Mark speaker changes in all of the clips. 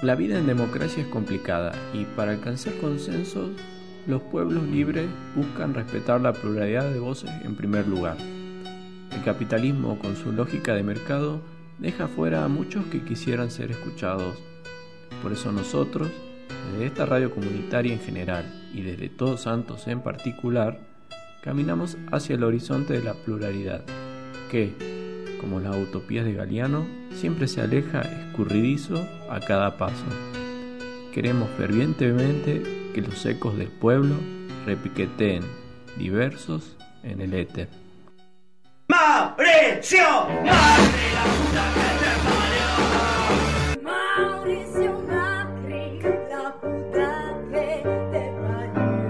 Speaker 1: La vida en democracia es complicada y para alcanzar consensos, los pueblos libres buscan respetar la pluralidad de voces en primer lugar. El capitalismo, con su lógica de mercado, deja fuera a muchos que quisieran ser escuchados. Por eso nosotros, desde esta radio comunitaria en general y desde Todos Santos en particular, caminamos hacia el horizonte de la pluralidad, que, como las utopías de Galeano, siempre se aleja escurridizo a cada paso. Queremos fervientemente que los ecos del pueblo repiqueteen diversos en el éter.
Speaker 2: ¡Mauricio! ¡Macri, la puta que te parió!
Speaker 3: Mauricio Macri, la puta que te parió.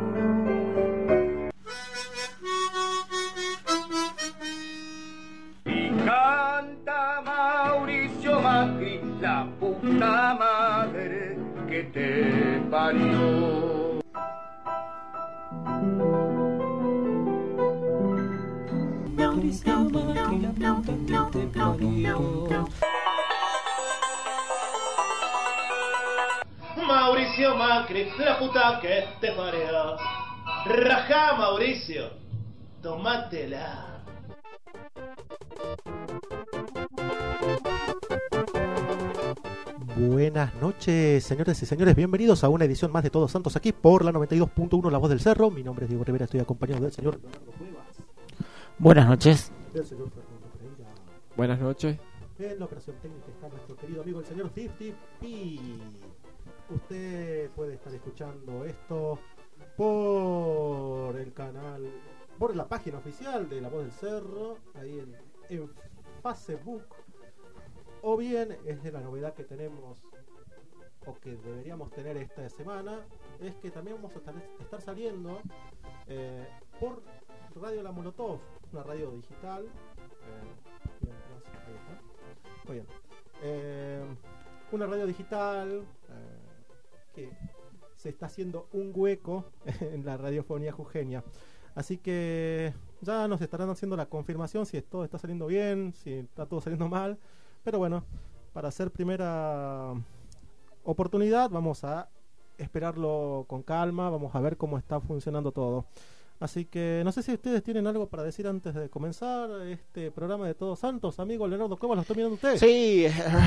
Speaker 2: Y canta Mauricio Macri, la puta madre que te parió.
Speaker 4: Mauricio Macri, la puta que te parió. Rajá, Mauricio, tomátela.
Speaker 5: Buenas noches, señores y señores, bienvenidos a una edición más de Todos Santos aquí por la 92.1 La Voz del Cerro. Mi nombre es Diego Rivera, estoy acompañado del señor Leonardo Cuevas.
Speaker 6: Buenas noches.
Speaker 5: Del señor Fernando Pereira.
Speaker 7: Buenas noches.
Speaker 5: En la operación técnica está nuestro querido amigo el señor 50P. Usted puede estar escuchando esto por el canal, por la página oficial de La Voz del Cerro, ahí en Facebook, o bien es de la novedad que tenemos o que deberíamos tener esta semana, es que también vamos a estar saliendo por Radio La Molotov, una radio digital. Ahí está. Muy bien. Una radio digital que se está haciendo un hueco en la radiofonía jujeña. Así que ya nos estarán haciendo la confirmación si todo está saliendo bien, si está todo saliendo mal. Pero bueno, para hacer primera oportunidad vamos a esperarlo con calma, vamos a ver cómo está funcionando todo. Así que no sé si ustedes tienen algo para decir antes de comenzar este programa de Todos Santos. Amigo Leonardo, ¿cómo lo está mirando usted?
Speaker 6: Sí,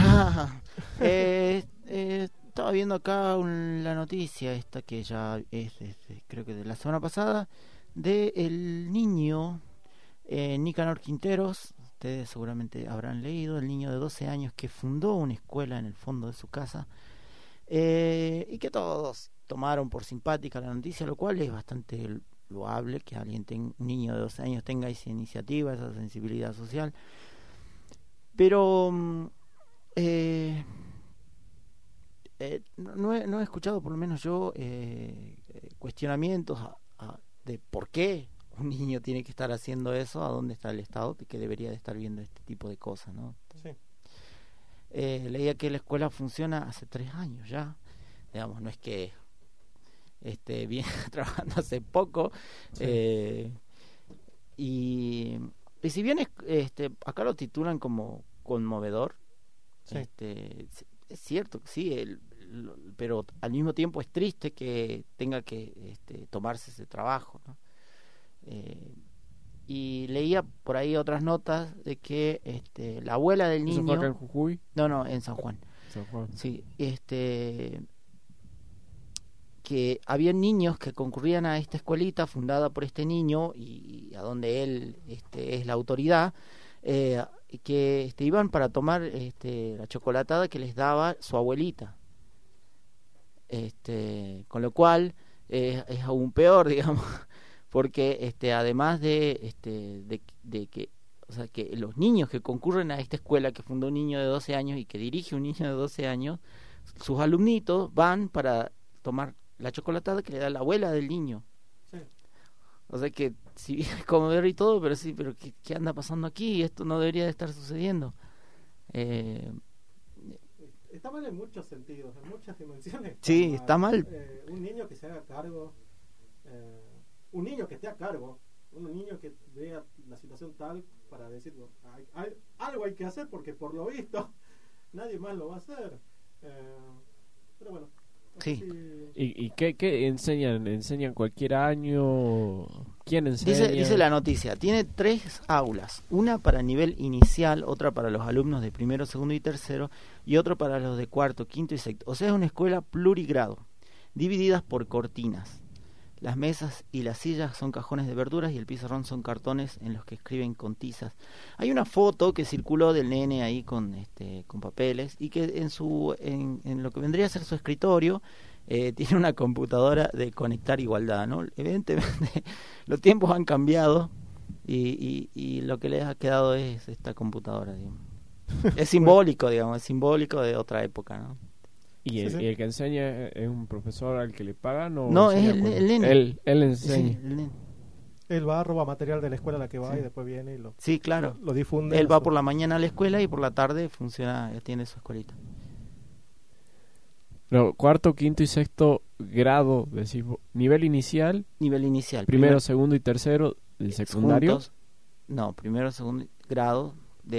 Speaker 6: estaba viendo acá la noticia esta que ya es creo que de la semana pasada, de el niño Nicanor Quinteros. Ustedes seguramente habrán leído, el niño de 12 años que fundó una escuela en el fondo de su casa, y que todos tomaron por simpática la noticia, lo cual es bastante loable que un niño de 12 años tenga esa iniciativa, esa sensibilidad social. Pero no he escuchado, por lo menos yo, cuestionamientos de por qué un niño tiene que estar haciendo eso, a dónde está el Estado que debería de estar viendo este tipo de cosas, ¿no?
Speaker 5: Sí.
Speaker 6: Leía que la escuela funciona hace 3 años ya, digamos, no es que viene trabajando hace poco. Sí. Y si bien acá lo titulan como conmovedor, sí. Es cierto que sí, pero al mismo tiempo es triste que tenga que tomarse ese trabajo, ¿no? Y leía por ahí otras notas de que la abuela del niño...
Speaker 7: ¿Eso fue acá en Jujuy?
Speaker 6: No, en San Juan.
Speaker 7: San Juan.
Speaker 6: Sí, que había niños que concurrían a esta escuelita fundada por este niño y a donde él es la autoridad, que iban para tomar la chocolatada que les daba su abuelita, con lo cual es aún peor, digamos, porque además de que, o sea, que los niños que concurren a esta escuela que fundó un niño de 12 años y que dirige un niño de 12 años, sus alumnitos van para tomar la chocolatada que le da la abuela del niño. Sí. O sea que si bien es conmovedor y todo, pero sí, pero ¿qué anda pasando aquí? Esto no debería de estar sucediendo.
Speaker 5: Está mal en muchos sentidos, en muchas dimensiones.
Speaker 6: Sí, está mal.
Speaker 5: Un niño que se haga cargo, un niño que esté a cargo, un niño que vea la situación tal para decir algo hay que hacer porque por lo visto nadie más lo va a hacer. Pero bueno. no
Speaker 6: Sí.
Speaker 5: sé si-
Speaker 1: ¿Y qué enseñan? ¿Enseñan cualquier año? ¿Quién enseña?
Speaker 6: Dice la noticia, tiene 3 aulas, una para nivel inicial, otra para los alumnos de primero, segundo y tercero, y otro para los de cuarto, quinto y sexto. O sea, es una escuela plurigrado, divididas por cortinas. Las mesas y las sillas son cajones de verduras y el pizarrón son cartones en los que escriben con tizas. Hay una foto que circuló del nene ahí con papeles y que en lo que vendría a ser su escritorio tiene una computadora de conectar igualdad, ¿no? Evidentemente los tiempos han cambiado y lo que les ha quedado es esta computadora, digamos. Es simbólico, digamos, es simbólico de otra época, ¿no?
Speaker 1: ¿Y el,
Speaker 5: Sí, sí.
Speaker 1: y el que enseña es un profesor al que le pagan? ¿O
Speaker 6: No,
Speaker 1: enseña
Speaker 6: es
Speaker 1: por-
Speaker 6: el nene.
Speaker 1: Él
Speaker 6: Sí,
Speaker 1: enseña.
Speaker 6: el nene.
Speaker 5: Él va, roba material de la escuela a la que va
Speaker 6: Sí.
Speaker 5: y después viene y lo,
Speaker 6: Sí, claro.
Speaker 5: lo difunde.
Speaker 6: Él
Speaker 5: en
Speaker 6: va
Speaker 5: su-
Speaker 6: por la mañana a la escuela y por la tarde tiene su escuelita.
Speaker 1: No, cuarto, quinto y sexto grado, decís vos. Nivel inicial,
Speaker 6: Nivel inicial.
Speaker 1: primero, segundo y tercero del secundario.
Speaker 6: Juntos. No, primero, segundo grado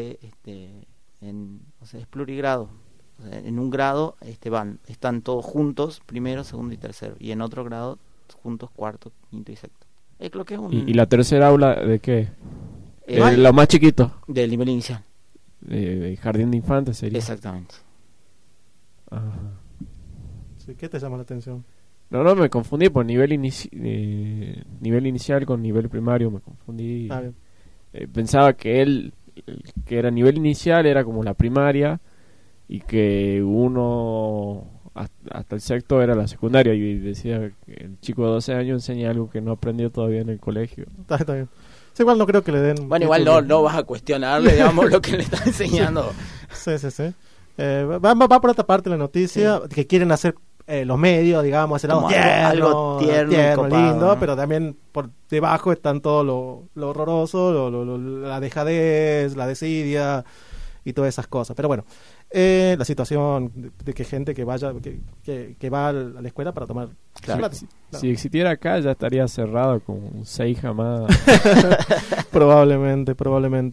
Speaker 6: o sea, es plurigrado. O sea, en un grado están todos juntos, primero, segundo y tercero, y en otro grado juntos cuarto, quinto y sexto. Es lo que es un
Speaker 1: ¿Y la tercera aula de qué?
Speaker 6: eh,
Speaker 1: Lo más chiquito,
Speaker 6: del nivel inicial.
Speaker 1: de jardín de infantes sería.
Speaker 6: Exactamente.
Speaker 1: Ajá.
Speaker 5: Sí, ¿qué te llama la atención?
Speaker 1: No, me confundí por nivel inicial con nivel primario, me confundí.
Speaker 5: Ah, bien.
Speaker 1: Pensaba que que era nivel inicial, era como la primaria, y que uno hasta el sexto era la secundaria, y decía que el chico de 12 años enseña algo que no aprendió todavía en el colegio.
Speaker 5: Está bien. Sí, igual no creo que le den.
Speaker 6: Bueno, igual no vas a cuestionarle, digamos, lo que le está enseñando.
Speaker 5: Sí. Va por otra parte la noticia, que quieren hacer los medios, digamos, ese lado
Speaker 6: Como
Speaker 5: tierno,
Speaker 6: algo tierno y copado,
Speaker 5: lindo,
Speaker 6: ¿no?
Speaker 5: pero también por debajo están todo lo horroroso, la dejadez, la desidia y todas esas cosas. Pero bueno, la situación de que gente que vaya, que va a la escuela para tomar
Speaker 6: Claro.
Speaker 5: clases.
Speaker 1: Si existiera acá ya estaría cerrado con un 6 jamás.
Speaker 5: Probablemente.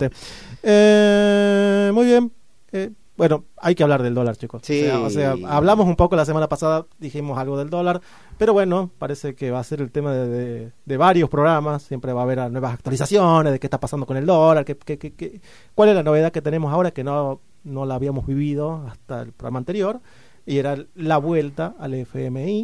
Speaker 5: Muy bien. Bueno, hay que hablar del dólar, chicos.
Speaker 6: Sí.
Speaker 5: O sea, hablamos un poco la semana pasada, dijimos algo del dólar, pero bueno, parece que va a ser el tema de varios programas. Siempre va a haber nuevas actualizaciones de qué está pasando con el dólar, cuál es la novedad que tenemos ahora que no la habíamos vivido hasta el programa anterior, y era la vuelta al FMI.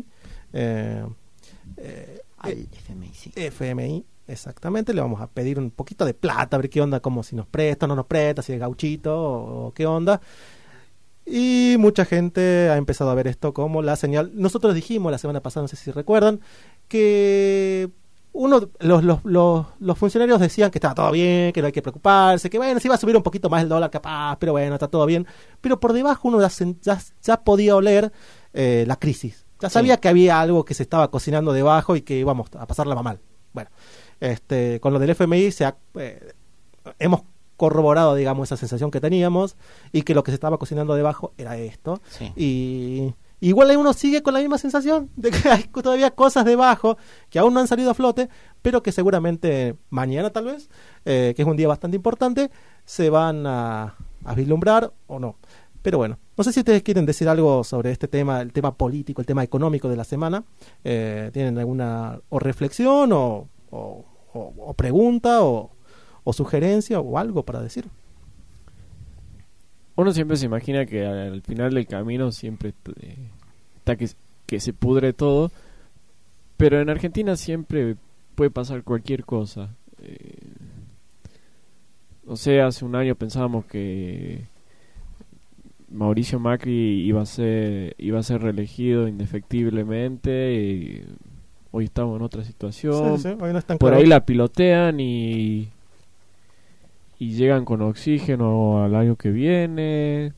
Speaker 6: Al FMI, sí.
Speaker 5: FMI, exactamente, le vamos a pedir un poquito de plata, a ver qué onda, como si nos presta o no nos presta, si es gauchito o qué onda. Y mucha gente ha empezado a ver esto como la señal. Nosotros dijimos la semana pasada, no sé si recuerdan, que los funcionarios decían que estaba todo bien, que no hay que preocuparse, que bueno, se iba a subir un poquito más el dólar capaz, pero bueno, está todo bien. Pero por debajo uno ya podía oler la crisis. Ya sabía
Speaker 6: Sí.
Speaker 5: que había algo que se estaba cocinando debajo y que íbamos a pasarla mal. Bueno, con lo del FMI hemos corroborado, digamos, esa sensación que teníamos, y que lo que se estaba cocinando debajo era esto.
Speaker 6: Sí.
Speaker 5: Y igual uno sigue con la misma sensación de que hay todavía cosas debajo que aún no han salido a flote, pero que seguramente mañana tal vez, que es un día bastante importante, se van a vislumbrar o no. Pero bueno, no sé si ustedes quieren decir algo sobre este tema, el tema político, el tema económico de la semana. ¿Tienen alguna reflexión o pregunta o sugerencia o algo para decir?
Speaker 1: Uno siempre se imagina que al final del camino siempre está que se pudre todo, pero en Argentina siempre puede pasar cualquier cosa. No sé, hace un año pensábamos que Mauricio Macri iba a ser reelegido indefectiblemente, y hoy estamos en otra situación.
Speaker 5: Sí, hoy no están
Speaker 1: Por
Speaker 5: claros.
Speaker 1: ahí la pilotean y llegan con oxígeno al año que viene.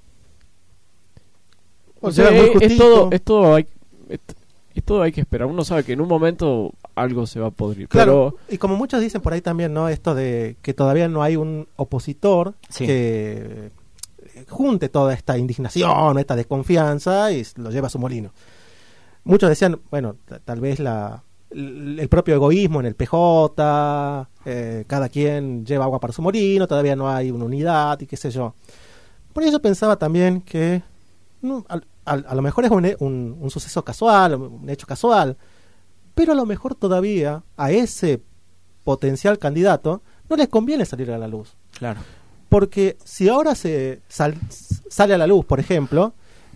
Speaker 5: O
Speaker 1: O sea,
Speaker 5: sea, muy justito.
Speaker 1: es todo hay que esperar. Uno sabe que en un momento algo se va a podrir.
Speaker 5: Claro, y como muchos dicen por ahí también, ¿no? Esto de que todavía no hay un opositor
Speaker 6: Sí.
Speaker 5: que junte toda esta indignación, esta desconfianza y lo lleva a su molino. Muchos decían, bueno, tal vez el propio egoísmo en el PJ, cada quien lleva agua para su molino, todavía no hay una unidad y qué sé yo. Por eso pensaba también que a lo mejor es un suceso casual, un hecho casual, pero a lo mejor todavía a ese potencial candidato no les conviene salir a la luz.
Speaker 6: Claro.
Speaker 5: Porque si ahora sale a la luz, por ejemplo,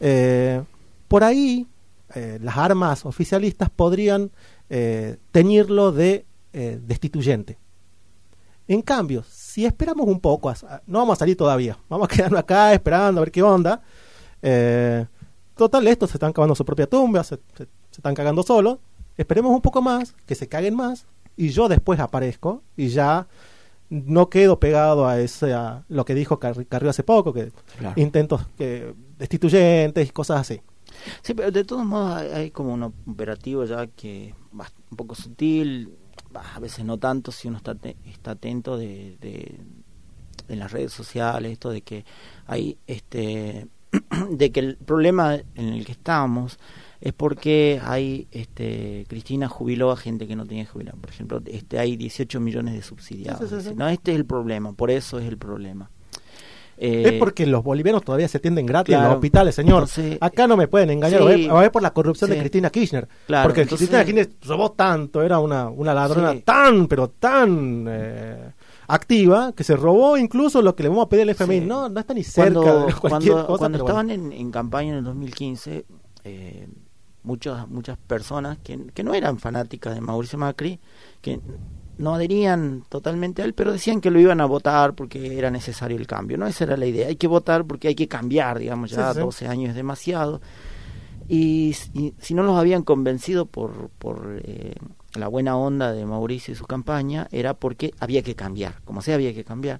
Speaker 5: por ahí las armas oficialistas podrían teñirlo de destituyente. En cambio, si esperamos un poco, no vamos a salir todavía, vamos a quedarnos acá esperando a ver qué onda. Total, estos se están cavando su propia tumba, se están cagando solos. Esperemos un poco más, que se caguen más, y yo después aparezco y ya no quedo pegado a lo que dijo Carrió hace poco, que
Speaker 6: Claro.
Speaker 5: intentos destituyentes y cosas así.
Speaker 6: Sí, pero de todos modos hay como un operativo ya que va un poco sutil, a veces no tanto si uno está atento en las redes sociales, esto de que hay de que el problema en el que estamos es porque hay Cristina jubiló a gente que no tenía que jubilar. Por ejemplo, hay 18 millones de subsidiados.
Speaker 5: Sí.
Speaker 6: No, este es el problema, por eso es el problema.
Speaker 5: Es porque los bolivianos todavía se atienden gratis en
Speaker 6: claro.
Speaker 5: los hospitales, señor.
Speaker 6: Entonces,
Speaker 5: Acá no me pueden engañar,
Speaker 6: sí.
Speaker 5: va a ver por la corrupción de
Speaker 6: Sí.
Speaker 5: Cristina Kirchner.
Speaker 6: Claro,
Speaker 5: Porque
Speaker 6: entonces-
Speaker 5: Cristina Kirchner robó tanto, era una ladrona
Speaker 6: Sí.
Speaker 5: pero tan activa, que se robó incluso lo que le vamos a pedir al FMI.
Speaker 6: Sí.
Speaker 5: No está ni cerca de cualquier cosa.
Speaker 6: Cuando
Speaker 5: pero
Speaker 6: estaban
Speaker 5: bueno.
Speaker 6: en campaña en el 2015, muchas personas que no eran fanáticas de Mauricio Macri, que no adherían totalmente a él, pero decían que lo iban a votar porque era necesario el cambio. No, esa era la idea. Hay que votar porque hay que cambiar, digamos, ya
Speaker 5: Sí.
Speaker 6: 12 años es demasiado. Y si no los habían convencido por la buena onda de Mauricio y su campaña, era porque había que cambiar, como sea había que cambiar.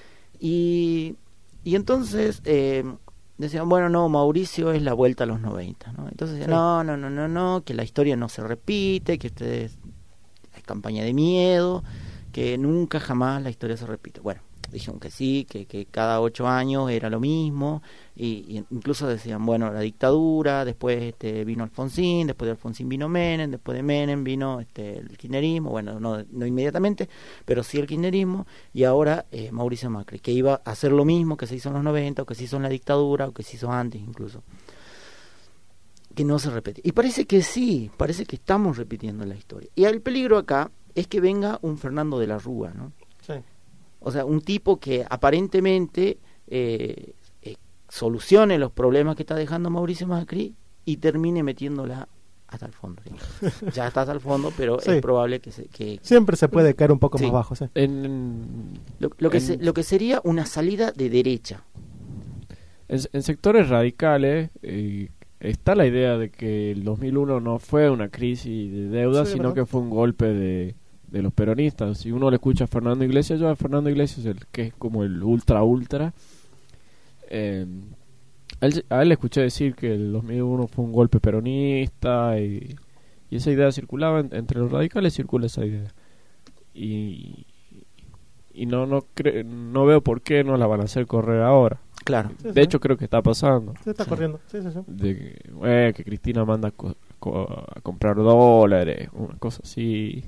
Speaker 6: Y entonces decían, bueno, no, Mauricio es la vuelta a los 90, ¿no? Entonces decían,
Speaker 5: Sí.
Speaker 6: no, que la historia no se repite, que ustedes hay campaña de miedo, que nunca jamás la historia se repite. Bueno, dijeron que sí, que cada 8 años era lo mismo, y incluso decían, bueno, la dictadura, después vino Alfonsín, después de Alfonsín vino Menem, después de Menem vino el kirchnerismo, bueno, no inmediatamente, pero sí el kirchnerismo, y ahora Mauricio Macri, que iba a hacer lo mismo que se hizo en los 90, o que se hizo en la dictadura, o que se hizo antes incluso, que no se repite. Y parece que sí, parece que estamos repitiendo la historia. Y el peligro acá es que venga un Fernando de la Rúa, ¿no?
Speaker 5: Sí.
Speaker 6: O sea, un tipo que aparentemente solucione los problemas que está dejando Mauricio Macri y termine metiéndola hasta el fondo. Digamos. Ya está hasta el fondo, pero
Speaker 5: Sí.
Speaker 6: es probable que
Speaker 5: Siempre se puede caer un poco
Speaker 6: Sí.
Speaker 5: más bajo. Sí.
Speaker 6: lo que sería una salida de derecha.
Speaker 1: En sectores radicales está la idea de que el 2001 no fue una crisis de deuda,
Speaker 5: Sí,
Speaker 1: sino
Speaker 5: ¿verdad?
Speaker 1: que fue un golpe de los peronistas. Si uno le escucha a Fernando Iglesias, yo a Fernando Iglesias, que es como el ultra, a él le escuché decir que el 2001 fue un golpe peronista y esa idea circulaba, entre los radicales circula esa idea. Y no veo por qué no la van a hacer correr ahora.
Speaker 6: Claro.
Speaker 5: Sí,
Speaker 1: De
Speaker 5: sí.
Speaker 1: hecho, creo que está pasando.
Speaker 5: Se está
Speaker 6: Sí.
Speaker 5: corriendo. Sí.
Speaker 1: De que Cristina manda a comprar dólares, una cosa así.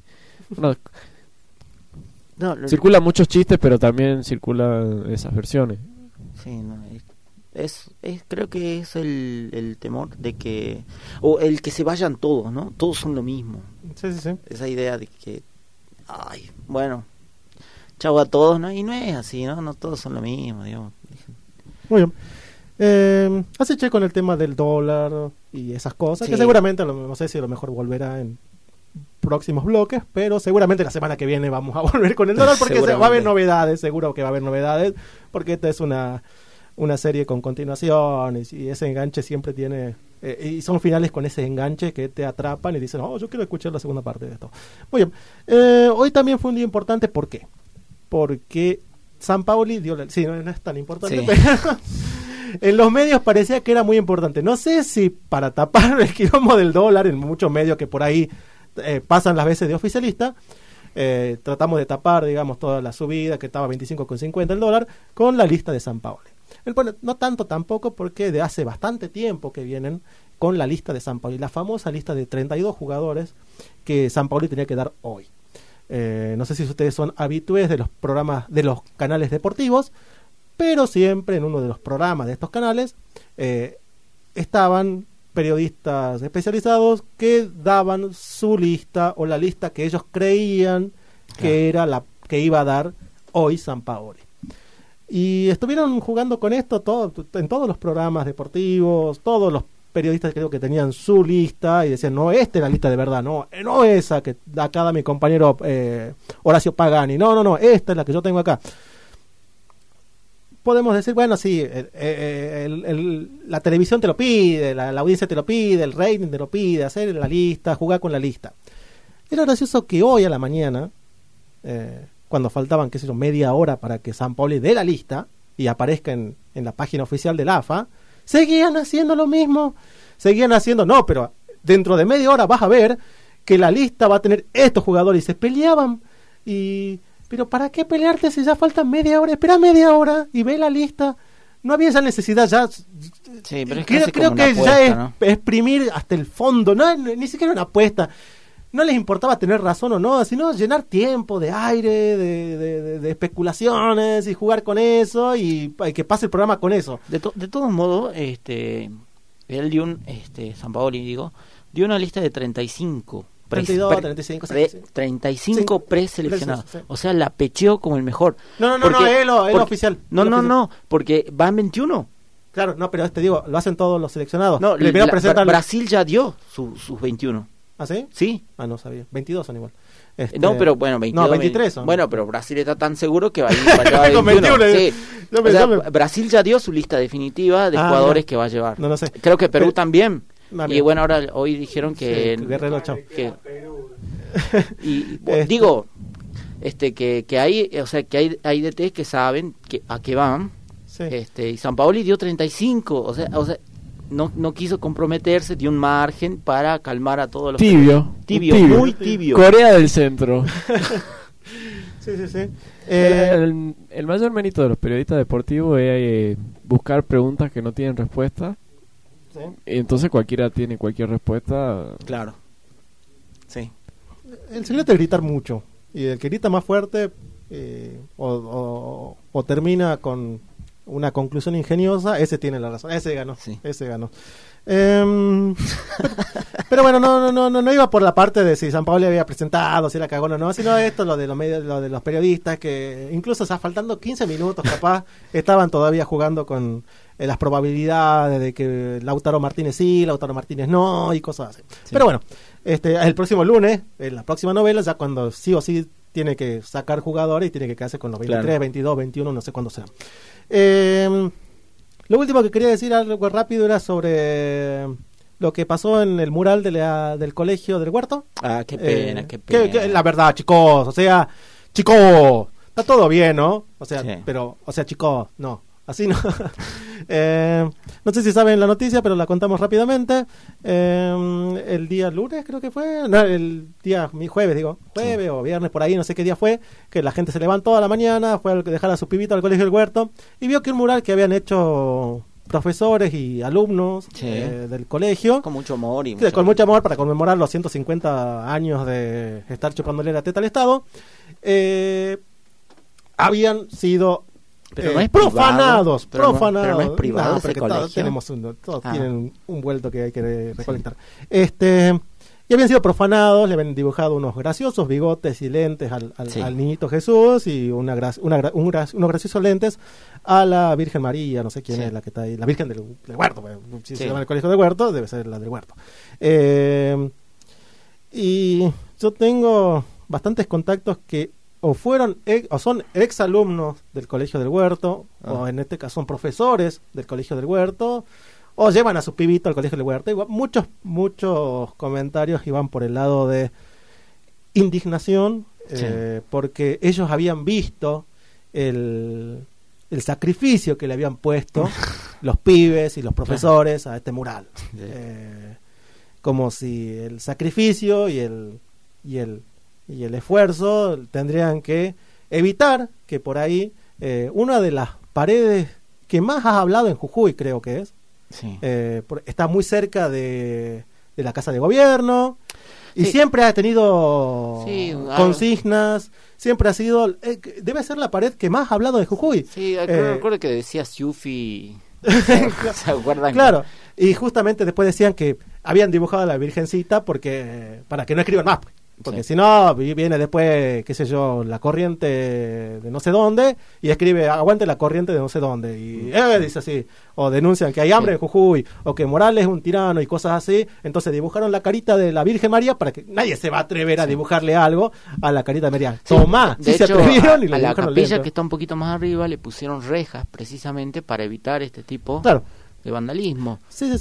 Speaker 6: No,
Speaker 1: Circulan muchos chistes, pero también circulan esas versiones.
Speaker 6: sí, no, creo que es el temor de que, o el que se vayan todos, ¿no? Todos son lo mismo.
Speaker 5: Sí.
Speaker 6: Esa idea de que, ay, bueno, chau a todos, ¿no? Y no es así, ¿no? No todos son lo mismo, digamos.
Speaker 5: Muy bien. Así che con el tema del dólar y esas cosas, que
Speaker 6: Sí.
Speaker 5: seguramente, no sé si a lo mejor volverá en próximos bloques, pero seguramente la semana que viene vamos a volver con el dólar porque va a haber
Speaker 6: Seguramente.
Speaker 5: novedades, seguro que va a haber novedades, porque esta es una serie con continuaciones y ese enganche siempre tiene, y son finales con ese enganche que te atrapan y dicen, oh, yo quiero escuchar la segunda parte de esto. Muy bien, hoy también fue un día importante, ¿por qué? Porque San Paoli dio sí, no es tan importante,
Speaker 6: Sí.
Speaker 5: pero en los medios parecía que era muy importante. No sé si para tapar el quilombo del dólar, en muchos medios que por ahí pasan las veces de oficialista, tratamos de tapar, digamos, toda la subida que estaba 25,50 el dólar con la lista de San Paoli. Bueno, no tanto tampoco porque de hace bastante tiempo que vienen con la lista de San Paoli, la famosa lista de 32 jugadores que San Paoli tenía que dar hoy. No sé si ustedes son habitués de los programas, de los canales deportivos, pero siempre en uno de los programas de estos canales estaban periodistas especializados que daban su lista o la lista que ellos creían que era la que iba a dar hoy Sampaoli. Y estuvieron jugando con esto en todos los programas deportivos, todos los periodistas creo que tenían su lista y decían, no, esta es la lista de verdad, no esa que acá da mi compañero Horacio Pagani, no, esta es la que yo tengo acá. Podemos decir, bueno, sí, la televisión te lo pide, la audiencia te lo pide, el rating te lo pide, hacer la lista, jugar con la lista. Era gracioso que hoy a la mañana, cuando faltaban, qué sé yo, media hora para que Sampaoli dé la lista y aparezca en la página oficial del AFA, seguían haciendo lo mismo, no, pero dentro de media hora vas a ver que la lista va a tener estos jugadores, y se peleaban, pero ¿para qué pelearte si ya falta media hora? Espera media hora y ve la lista. No había esa necesidad ya.
Speaker 6: Sí, pero es
Speaker 5: creo que
Speaker 6: apuesta,
Speaker 5: ya es
Speaker 6: ¿no?
Speaker 5: exprimir hasta el fondo, no ni siquiera una apuesta. No les importaba tener razón o no, sino llenar tiempo de aire, de especulaciones y jugar con eso y que pase el programa con eso.
Speaker 6: De todos modos, él dio Sampaoli, dio una lista de 35
Speaker 5: 32, 35,
Speaker 6: 35 preseleccionados.
Speaker 5: Sí.
Speaker 6: O sea, la pecheó como el mejor.
Speaker 5: No, es oficial.
Speaker 6: No, porque van 21.
Speaker 5: Claro, no, pero digo, lo hacen todos los seleccionados.
Speaker 6: No,
Speaker 5: primero presentan...
Speaker 6: Brasil ya dio sus 21.
Speaker 5: ¿Ah, sí?
Speaker 6: Sí.
Speaker 5: Ah, no sabía. 22 son igual.
Speaker 6: No, pero bueno, 22.
Speaker 5: No, 23 son.
Speaker 6: Bueno, pero Brasil está tan seguro que va a llevar 21.
Speaker 5: 21,
Speaker 6: sí. O sea, Brasil ya dio su lista definitiva de jugadores que va a llevar.
Speaker 5: No sé.
Speaker 6: Creo que Perú también.
Speaker 5: No,
Speaker 6: y bueno, hoy dijeron que...
Speaker 5: Sí, Guerrero, chao.
Speaker 6: Digo, que hay, o sea, que hay DTs que saben a qué van.
Speaker 5: Sí.
Speaker 6: Y Sampaoli dio 35, o sea, no quiso comprometerse, dio un margen para calmar a todos los...
Speaker 1: Tibio,
Speaker 6: muy tibio.
Speaker 1: Corea del Centro.
Speaker 5: Sí.
Speaker 1: El mayor mérito de los periodistas deportivos es buscar preguntas que no tienen respuesta.
Speaker 5: Sí.
Speaker 1: Entonces cualquiera tiene cualquier respuesta.
Speaker 6: Claro. Sí.
Speaker 5: El secreto es gritar mucho. Y el que grita más fuerte o termina con una conclusión ingeniosa, ese tiene la razón. Ese ganó.
Speaker 6: Sí.
Speaker 5: Pero bueno, no iba por la parte de si Sampaoli había presentado, si era cagón o no, sino esto, lo de los medios, lo de los periodistas, que incluso, o sea, faltando 15 minutos capaz, estaban todavía jugando con las probabilidades de que Lautaro Martínez sí, Lautaro Martínez no, y cosas así. Sí. Pero bueno, el próximo lunes, en la próxima novela, ya cuando sí o sí tiene que sacar jugadores y tiene que quedarse con los 23, claro. 22, 21, no sé cuándo serán. Lo último que quería decir algo rápido era sobre lo que pasó en el mural del colegio del Huerto.
Speaker 6: Ah, qué pena, qué pena.
Speaker 5: Que la verdad, chicos, está todo bien, ¿no? O sea, sí. Pero, chicos, no, así no. No sé si saben la noticia, pero la contamos rápidamente. El día lunes creo que fue, no, el día jueves sí. O viernes por ahí, no sé qué día fue, que la gente se levantó a la mañana, fue a dejar a su pibito al colegio del Huerto y vio que un mural que habían hecho profesores y alumnos del colegio,
Speaker 6: con mucho amor
Speaker 5: con mucho amor para conmemorar los 150 años de estar chupándole la teta al Estado, habían sido
Speaker 6: pero no es
Speaker 5: profanados.
Speaker 6: Pero no es privado ese colegio.
Speaker 5: Todos tienen un vuelto que hay que recolectar. Y habían sido profanados, le habían dibujado unos graciosos bigotes y lentes al niñito Jesús y unos graciosos lentes a la Virgen María, no sé quién es la que está ahí, la Virgen del Huerto, si se llama el colegio del Huerto, debe ser la del Huerto. Y yo tengo bastantes contactos que o son exalumnos del Colegio del Huerto, o en este caso son profesores del Colegio del Huerto, o llevan a su pibito al Colegio del Huerto. Igual, muchos comentarios iban por el lado de indignación, porque ellos habían visto el sacrificio que le habían puesto los pibes y los profesores a este mural. Como si el sacrificio y el esfuerzo tendrían que evitar que por ahí una de las paredes que más has hablado en Jujuy, creo que es, está muy cerca de la Casa de Gobierno y siempre ha tenido consignas, siempre ha sido, debe ser la pared que más ha hablado de Jujuy.
Speaker 6: Sí, recuerdo que decía Siufi. ¿Se acuerdan?
Speaker 5: Claro, Y justamente después decían que habían dibujado a la Virgencita para que no escriban más. Porque si no, viene después, qué sé yo, la corriente de no sé dónde, y escribe, aguante la corriente de no sé dónde, y dice así, o denuncian que hay hambre en Jujuy, o que Morales es un tirano y cosas así. Entonces dibujaron la carita de la Virgen María para que nadie se va a atrever a dibujarle algo a la carita de María. Tomá,
Speaker 6: de
Speaker 5: se
Speaker 6: hecho,
Speaker 5: atrevieron y
Speaker 6: a
Speaker 5: le
Speaker 6: la
Speaker 5: dibujaron
Speaker 6: capilla
Speaker 5: lento.
Speaker 6: que está un poquito más arriba le pusieron rejas precisamente para evitar este tipo
Speaker 5: Claro,
Speaker 6: de vandalismo.
Speaker 5: sí.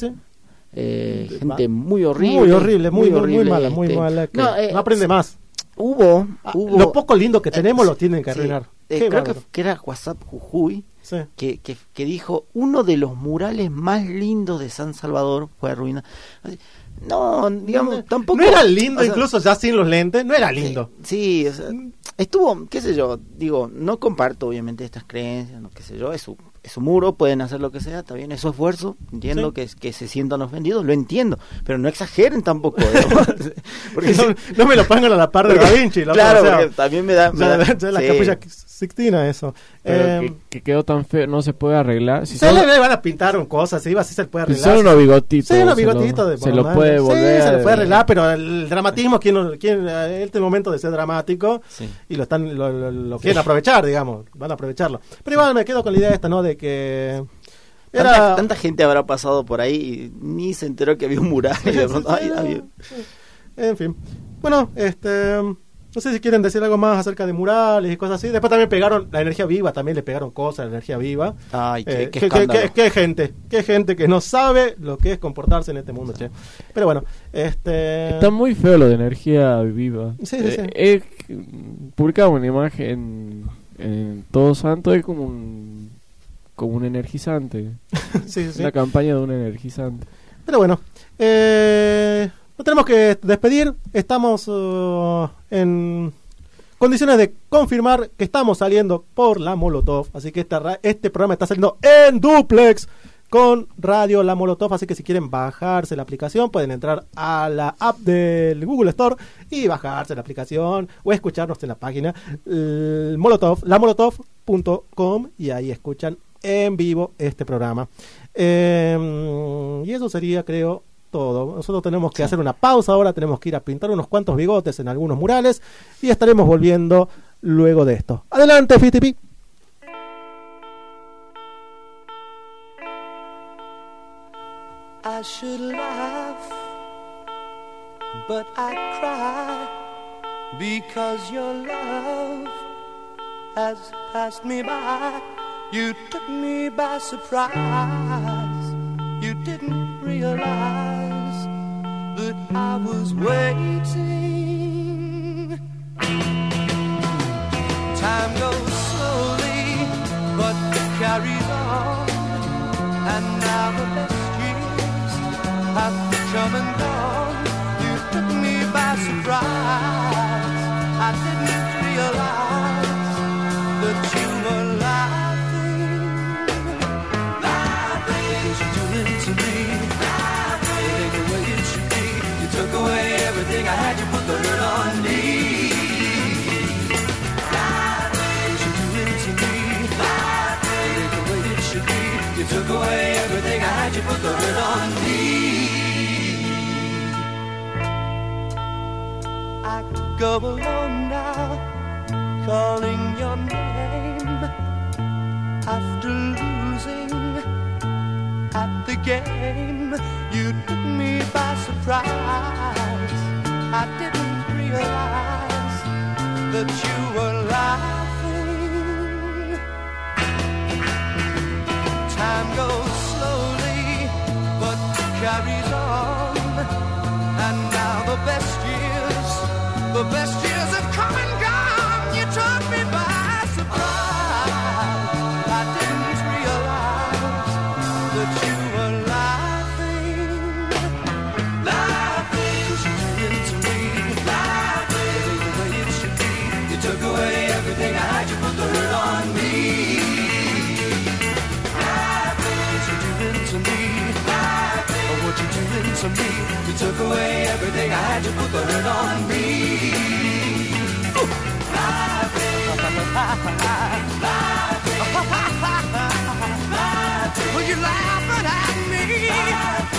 Speaker 6: Gente muy horrible.
Speaker 5: Muy horrible, muy mala,
Speaker 6: este,
Speaker 5: muy mala. Que no aprende más.
Speaker 6: Hubo
Speaker 5: Lo poco lindo que tenemos lo tienen que arruinar. Qué
Speaker 6: creo
Speaker 5: bárbaro.
Speaker 6: que era WhatsApp Jujuy
Speaker 5: Sí.
Speaker 6: que dijo uno de los murales más lindos de San Salvador fue arruinado. No, digamos, tampoco.
Speaker 5: No era lindo,
Speaker 6: o sea,
Speaker 5: incluso ya sin los lentes, no era lindo.
Speaker 6: Sí, o sea, estuvo, qué sé yo, digo, no comparto obviamente estas creencias, no, qué sé yo, es su muro, pueden hacer lo que sea, está bien, es su esfuerzo, entiendo
Speaker 5: Sí.
Speaker 6: que se sientan ofendidos, lo entiendo, pero no exageren tampoco, digamos, porque
Speaker 5: No me lo pongan a la par de Da Vinci.
Speaker 6: claro,
Speaker 5: o sea,
Speaker 6: porque también me da
Speaker 5: ya la
Speaker 6: sí.
Speaker 5: capilla Sixtina, eso.
Speaker 1: Pero que quedó tan feo, no se puede arreglar. Si
Speaker 5: Se
Speaker 1: solo,
Speaker 5: le van a pintar cosas, así se puede
Speaker 1: si
Speaker 5: arreglar.
Speaker 1: solo unos bigotitos.
Speaker 5: Sí, unos
Speaker 1: se lo-
Speaker 5: bigotitos de
Speaker 1: se lo
Speaker 5: Bonamante.
Speaker 1: puede volver.
Speaker 5: Sí, se lo puede
Speaker 1: a-
Speaker 5: arreglar, pero el dramatismo, ¿quién este momento de ser dramático?
Speaker 6: Sí.
Speaker 5: Y lo quieren aprovechar, digamos, van a aprovecharlo. Pero igual me quedo con la idea esta, ¿no? De que
Speaker 6: Tanta gente habrá pasado por ahí y ni se enteró que había un mural. Y de pronto, ay, había-
Speaker 5: En fin. Bueno, no sé si quieren decir algo más acerca de murales y cosas así. Después también pegaron la energía viva, también le pegaron cosas a la energía viva.
Speaker 6: Ay, qué escándalo.
Speaker 5: Qué gente que no sabe lo que es comportarse en este mundo, che. Pero bueno,
Speaker 1: Está muy feo lo de energía viva.
Speaker 5: Sí.
Speaker 1: Publicaba una imagen en Todo Santo, es como un energizante.
Speaker 5: sí.
Speaker 1: Una campaña de un energizante.
Speaker 5: Pero bueno, nos tenemos que despedir. Estamos en condiciones de confirmar que estamos saliendo por la Molotov. Así que este programa está saliendo en duplex con Radio La Molotov. Así que si quieren bajarse la aplicación, pueden entrar a la app del Google Store y bajarse la aplicación o escucharnos en la página lamolotov.com, y ahí escuchan en vivo este programa. Y eso sería, creo, todo. Nosotros tenemos que hacer una pausa ahora, tenemos que ir a pintar unos cuantos bigotes en algunos murales y estaremos volviendo luego de esto. Adelante, FTP.
Speaker 7: I should laugh, but I cry, because your love has passed me by. You took me by surprise. You didn't realize that I was waiting. Time goes slowly, but it carries on, and now the best years have come and gone. You took me by surprise. I didn't realize that you were laughing. What you doing to me? It ain't the way it should be. You took away everything I had. You put the hurt on me. What you doing to me? It ain't the way it should be. You took away everything I had. You put the hurt on me. I go alone now, calling your name after losing at the game. You took me by surprise. I didn't realize that you were laughing. Time goes slowly, but carries on, and now the best years have come and gone. You took me by surprise. I didn't realize that you were laughing. Cause you did it to me. It ain't the way it should be. You took away everything I had. You put the hurt on me. Cause you did it to me. Oh, what you doing to me? You took away everything I had. You put the hurt on me. Well, you're laughing at me.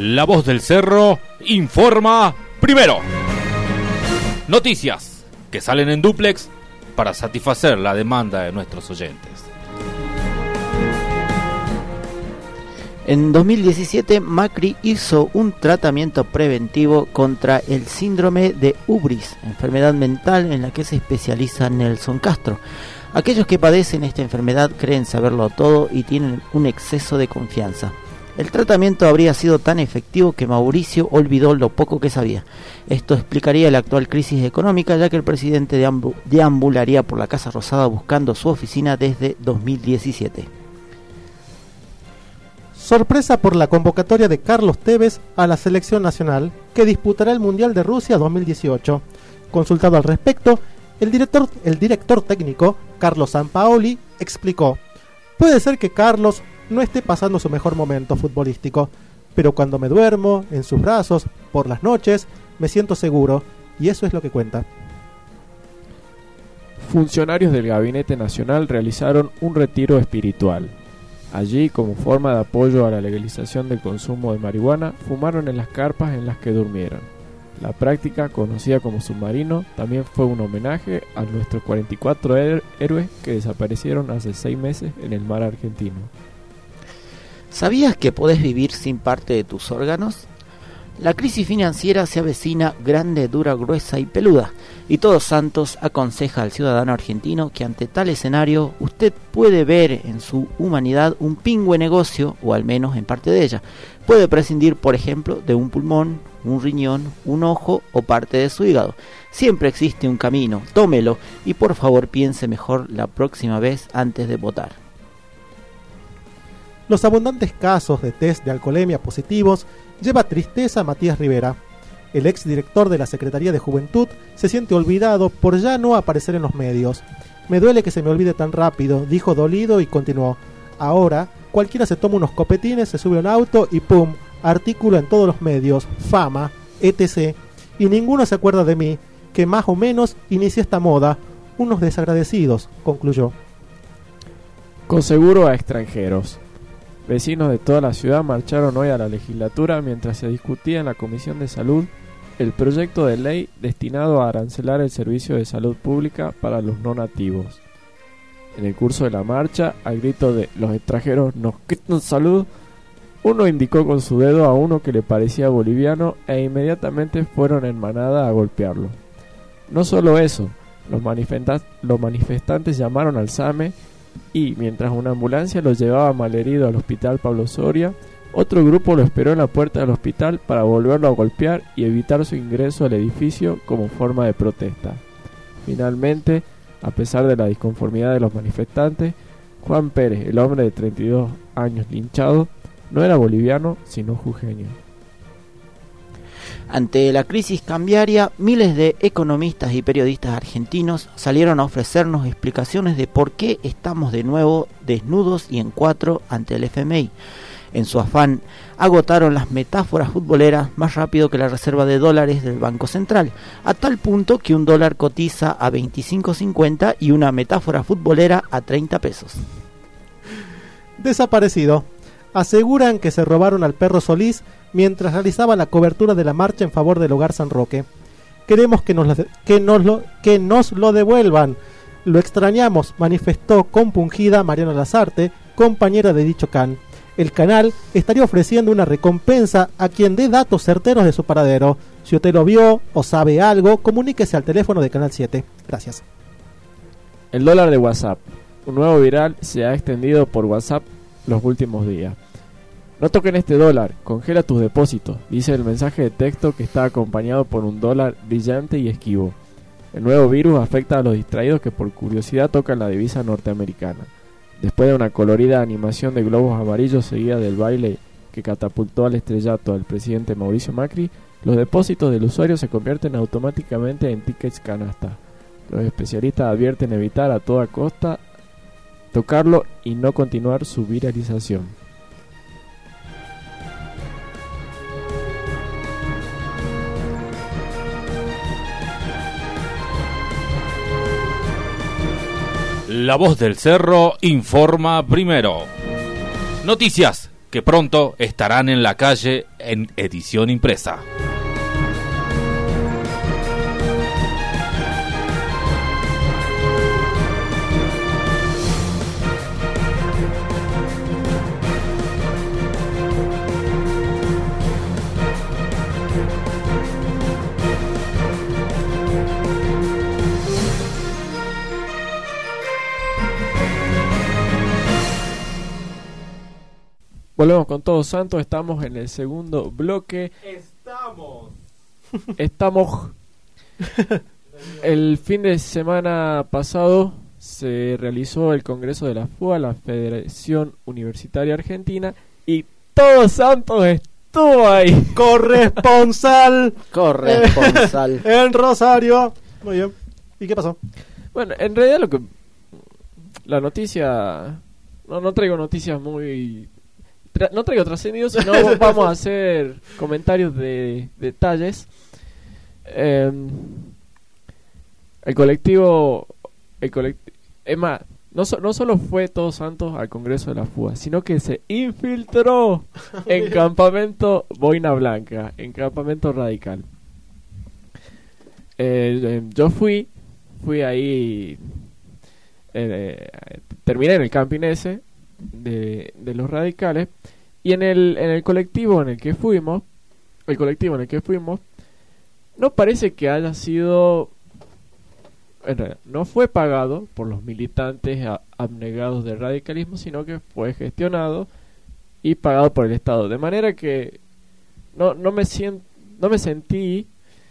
Speaker 8: La Voz del Cerro informa primero. Noticias que salen en dúplex para satisfacer la demanda de nuestros oyentes.
Speaker 6: En 2017, Macri hizo un tratamiento preventivo contra el síndrome de Ubris, enfermedad mental en la que se especializa Nelson Castro. Aquellos que padecen esta enfermedad creen saberlo todo y tienen un exceso de confianza. El tratamiento habría sido tan efectivo que Mauricio olvidó lo poco que sabía. Esto explicaría la actual crisis económica, ya que el presidente deambularía por la Casa Rosada buscando su oficina desde 2017.
Speaker 5: Sorpresa por la convocatoria de Carlos Tevez a la selección nacional, que disputará el Mundial de Rusia 2018. Consultado al respecto, el director técnico, Carlos Sampaoli, explicó: puede ser que Carlos no esté pasando su mejor momento futbolístico, pero cuando me duermo en sus brazos por las noches me siento seguro, y eso es lo que cuenta.
Speaker 1: Funcionarios del Gabinete Nacional realizaron un retiro espiritual. Allí, como forma de apoyo a la legalización del consumo de marihuana, fumaron en las carpas en las que durmieron. La práctica, conocida como submarino, también fue un homenaje a nuestros 44 héroes que desaparecieron hace 6 meses en el mar argentino.
Speaker 6: ¿Sabías que podés vivir sin parte de tus órganos? La crisis financiera se avecina grande, dura, gruesa y peluda, y Todos Santos aconseja al ciudadano argentino que ante tal escenario usted puede ver en su humanidad un pingüe negocio, o al menos en parte de ella. Puede prescindir, por ejemplo, de un pulmón, un riñón, un ojo o parte de su hígado. Siempre existe un camino, tómelo y por favor piense mejor la próxima vez antes de votar.
Speaker 5: Los abundantes casos de test de alcoholemia positivos lleva tristeza a Matías Rivera. El exdirector de la Secretaría de Juventud se siente olvidado por ya no aparecer en los medios. Me duele que se me olvide tan rápido, dijo dolido y continuó: ahora cualquiera se toma unos copetines, se sube a un auto y ¡pum! Artículo en todos los medios, fama, etc. Y ninguno se acuerda de mí, que más o menos inicié esta moda. Unos desagradecidos, concluyó.
Speaker 1: Con seguro a extranjeros. Vecinos de toda la ciudad marcharon hoy a la legislatura mientras se discutía en la Comisión de Salud el proyecto de ley destinado a arancelar el servicio de salud pública para los no nativos. En el curso de la marcha, al grito de "los extranjeros nos quitan salud", uno indicó con su dedo a uno que le parecía boliviano e inmediatamente fueron en manada a golpearlo. No solo eso, los manifestantes llamaron al SAME y, mientras una ambulancia lo llevaba malherido al hospital Pablo Soria, otro grupo lo esperó en la puerta del hospital para volverlo a golpear y evitar su ingreso al edificio como forma de protesta. Finalmente, a pesar de la disconformidad de los manifestantes, Juan Pérez, el hombre de 32 años linchado, no era boliviano, sino jujeño.
Speaker 6: Ante la crisis cambiaria, miles de economistas y periodistas argentinos salieron a ofrecernos explicaciones de por qué estamos de nuevo desnudos y en cuatro ante el FMI. En su afán, agotaron las metáforas futboleras más rápido que la reserva de dólares del Banco Central, a tal punto que un dólar cotiza a 25.50 y una metáfora futbolera a 30 pesos.
Speaker 5: Desaparecido. Aseguran que se robaron al perro Solís mientras realizaba la cobertura de la marcha en favor del Hogar San Roque. Queremos que nos lo devuelvan. Lo extrañamos, manifestó compungida Mariana Lazarte, compañera de dicho can. El canal estaría ofreciendo una recompensa a quien dé datos certeros de su paradero. Si usted lo vio o sabe algo, comuníquese al teléfono de Canal 7. Gracias.
Speaker 1: El dólar de WhatsApp. Un nuevo viral se ha extendido por WhatsApp los últimos días. No toquen este dólar, congela tus depósitos, dice el mensaje de texto que está acompañado por un dólar brillante y esquivo. El nuevo virus afecta a los distraídos que por curiosidad tocan la divisa norteamericana. Después de una colorida animación de globos amarillos seguida del baile que catapultó al estrellato al presidente Mauricio Macri, los depósitos del usuario se convierten automáticamente en tickets canasta. Los especialistas advierten evitar a toda costa tocarlo y no continuar su viralización.
Speaker 8: La Voz del Cerro informa primero. Noticias que pronto estarán en la calle en edición impresa.
Speaker 1: Volvemos con Todos Santos, estamos en el segundo bloque. Estamos. El fin de semana pasado se realizó el Congreso de la FUA, la Federación Universitaria Argentina, y Todos Santos estuvo ahí.
Speaker 5: Corresponsal en Rosario. Muy bien. ¿Y qué pasó?
Speaker 1: Bueno, en realidad la noticia... No traigo noticias muy... No traigo trascendidos, sino vamos a hacer comentarios de detalles. El colectivo... Es más, no solo fue Todos Santos al Congreso de la FUA, sino que se infiltró en Campamento Boina Blanca, en Campamento Radical. Yo fui ahí, terminé en el camping ese de los radicales, y en el colectivo en el que fuimos, no parece que haya sido, en realidad, no fue pagado por los militantes abnegados del radicalismo, sino que fue gestionado y pagado por el Estado, de manera que no me sentí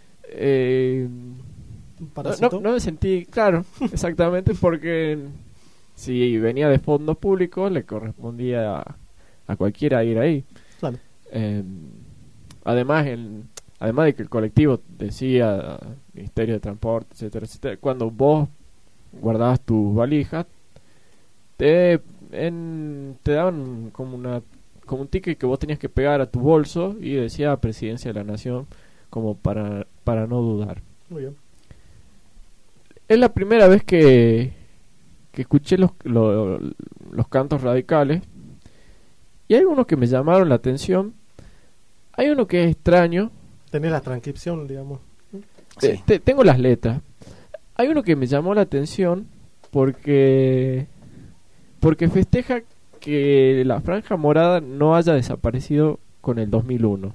Speaker 1: no me sentí, claro, exactamente, porque si venía de fondos públicos le correspondía a cualquiera ir ahí.
Speaker 5: Claro.
Speaker 1: Además de que el colectivo decía Ministerio de Transporte, etcétera, etcétera, cuando vos guardabas tus valijas te daban como un ticket que vos tenías que pegar a tu bolso y decía Presidencia de la Nación, como para no dudar.
Speaker 5: Muy bien.
Speaker 1: Es la primera vez que escuché los cantos radicales, y hay algunos que me llamaron la atención. Hay uno que es extraño.
Speaker 5: Tenés la transcripción, digamos.
Speaker 6: Sí.
Speaker 1: Tengo las letras. Hay uno que me llamó la atención porque festeja que la franja morada no haya desaparecido con el 2001.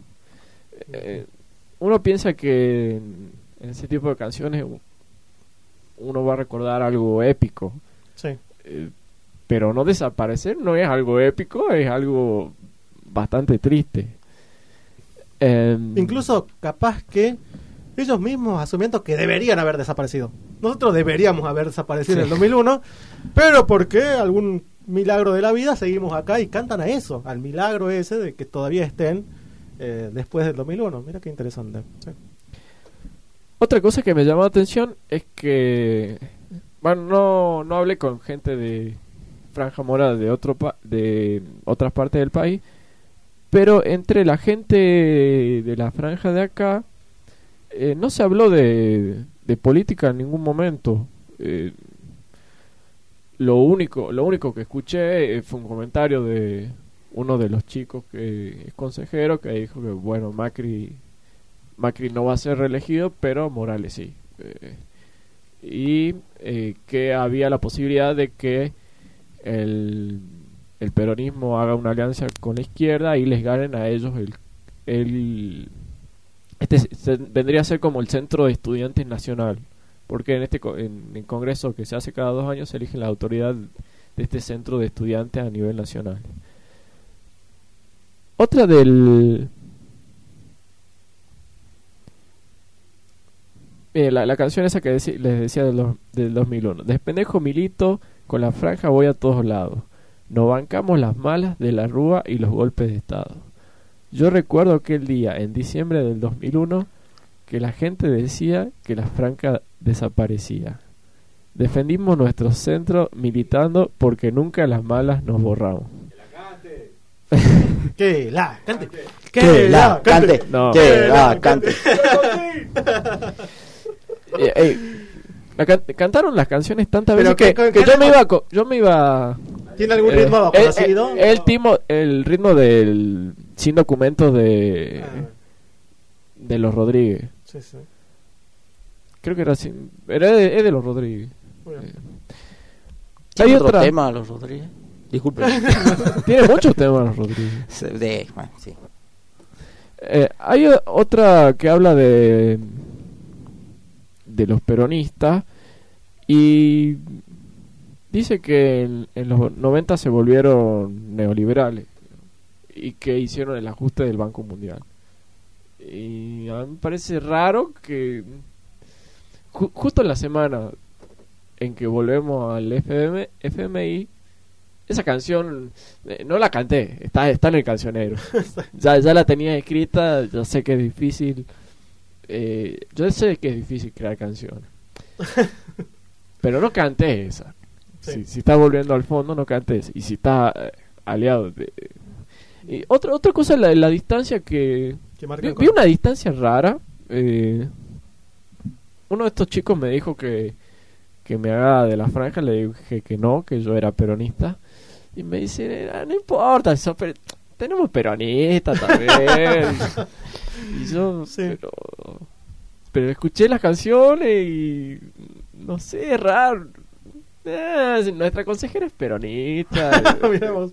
Speaker 1: Uno piensa que en ese tipo de canciones uno va a recordar algo épico.
Speaker 5: Sí.
Speaker 1: Pero no desaparecer no es algo épico, es algo bastante triste.
Speaker 5: Incluso capaz que ellos mismos asumiendo que deberían haber desaparecido. Nosotros deberíamos haber desaparecido en el 2001, pero porque algún milagro de la vida seguimos acá y cantan a eso, al milagro ese de que todavía estén después del 2001. Mira qué interesante. Sí.
Speaker 1: Otra cosa que me llamó la atención es que, bueno, no hablé con gente de franja morada de otras partes del país, pero entre la gente de la franja de acá no se habló de política en ningún momento. Lo único que escuché fue un comentario de uno de los chicos que es consejero, que dijo que bueno, Macri no va a ser reelegido, pero Morales sí. Y que había la posibilidad de que el peronismo haga una alianza con la izquierda y les ganen a ellos vendría a ser como el Centro de Estudiantes Nacional, porque en el congreso que se hace cada 2 años se elige la autoridad de este centro de estudiantes a nivel nacional. Otra la canción esa que les decía del 2001. Despendejo milito, con la franja voy a todos lados. Nos bancamos las malas de la Rúa y los golpes de Estado. Yo recuerdo aquel día, en diciembre del 2001, que la gente decía que la franja desaparecía. Defendimos nuestro centro militando porque nunca las malas nos borramos.
Speaker 5: Que la cante.
Speaker 6: Que la cante.
Speaker 1: No.
Speaker 6: Que la cante.
Speaker 1: Cantaron las canciones tantas
Speaker 5: Pero
Speaker 1: veces que
Speaker 5: ¿qué
Speaker 1: yo me iba
Speaker 5: ¿Tiene algún ritmo conocido?
Speaker 1: El ritmo del Sin Documentos de los Rodríguez.
Speaker 5: Sí, sí.
Speaker 1: Creo que es de los Rodríguez.
Speaker 6: ¿Tiene
Speaker 1: Hay
Speaker 6: otro
Speaker 1: otra
Speaker 6: tema los Rodríguez? Disculpe.
Speaker 1: tiene muchos temas los Rodríguez.
Speaker 6: Bueno, sí.
Speaker 1: Hay otra que habla de los peronistas y dice que en los 90 se volvieron neoliberales y que hicieron el ajuste del Banco Mundial. Y a mí me parece raro que justo en la semana en que volvemos al FMI, esa canción no la canté, está en el cancionero. ya la tenía escrita, ya sé que es difícil. Yo sé que es difícil crear canciones. Pero no canté esa.
Speaker 5: Sí.
Speaker 1: Si está volviendo al fondo, no canté esa. Y si está aliado. Y otra cosa, la distancia que... Vi una distancia rara. Uno de estos chicos me dijo que me haga de la franja. Le dije que no, que yo era peronista. Y me dice, no importa, tenemos peronistas también. Y yo,
Speaker 5: sí.
Speaker 1: pero escuché las canciones y no sé, es raro. Nuestra consejera es peronista.
Speaker 5: Miramos.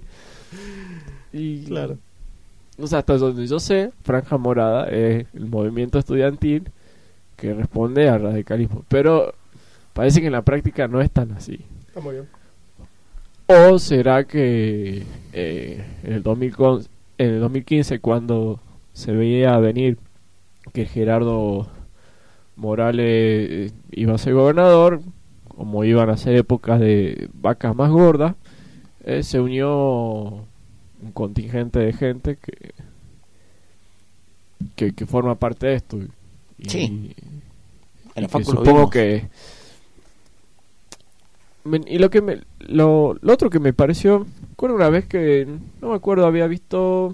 Speaker 1: Y
Speaker 5: claro.
Speaker 1: O sea, hasta donde yo sé, Franja Morada es el movimiento estudiantil que responde al radicalismo. Pero parece que en la práctica no es tan así.
Speaker 5: Está muy bien.
Speaker 1: ¿O será que en el 2015, cuando se veía venir que Gerardo Morales iba a ser gobernador, como iban a ser épocas de vacas más gordas, se unió un contingente de gente que forma parte de esto? Y,
Speaker 6: sí. En la
Speaker 1: que
Speaker 6: facu lo
Speaker 1: supongo
Speaker 6: vimos.
Speaker 1: que... Y lo otro que me pareció, recuerdo una vez que, no me acuerdo, había visto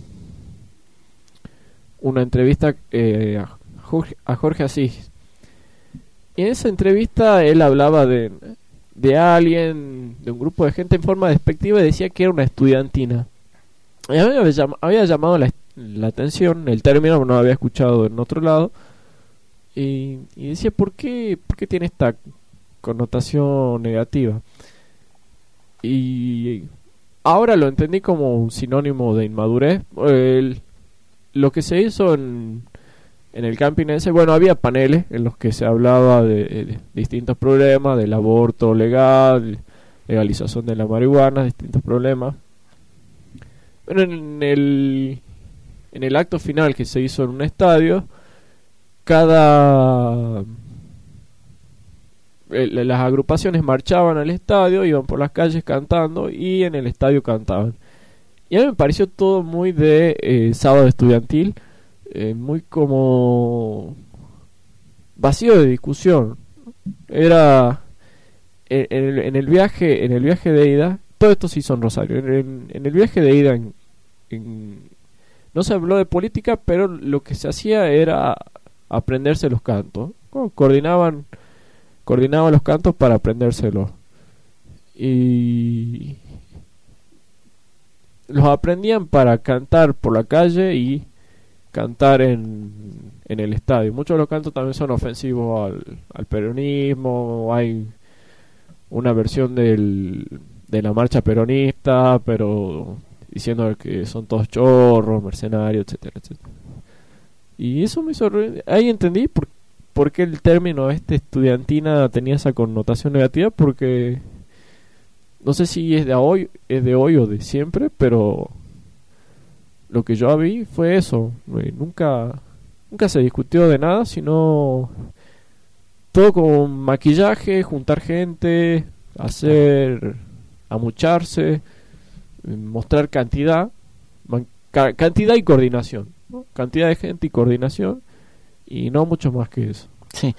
Speaker 1: una entrevista a Jorge Asís. Y en esa entrevista él hablaba de alguien, de un grupo de gente en forma despectiva, y decía que era una estudiantina. Y a mí me había llamado la atención el término, no lo había escuchado en otro lado. Y decía, ¿por qué tiene esta connotación negativa? Y ahora lo entendí como un sinónimo de inmadurez. Lo que se hizo en el campinense, bueno, había paneles en los que se hablaba de distintos problemas, del aborto legal, legalización de la marihuana, distintos problemas. Pero en el acto final que se hizo en un estadio, las agrupaciones marchaban al estadio, iban por las calles cantando y en el estadio cantaban. Y a mí me pareció todo muy de sábado estudiantil, muy como vacío de discusión. Era en el viaje de ida, todo esto se hizo en Rosario. En el viaje de ida no se habló de política, pero lo que se hacía era aprenderse los cantos. Coordinaban los cantos para aprendérselos. Y los aprendían para cantar por la calle y cantar en el estadio. Muchos de los cantos también son ofensivos al peronismo. Hay una versión de la marcha peronista, pero diciendo que son todos chorros, mercenarios, etcétera, etcétera. Y eso me hizo... Ahí entendí por qué el término estudiantina tenía esa connotación negativa, porque no sé si es de hoy o de siempre, pero lo que yo vi fue eso. Nunca se discutió de nada, sino todo con maquillaje, juntar gente, amucharse, mostrar cantidad y coordinación, ¿no? Cantidad de gente y coordinación, y no mucho más que eso.
Speaker 6: Sí.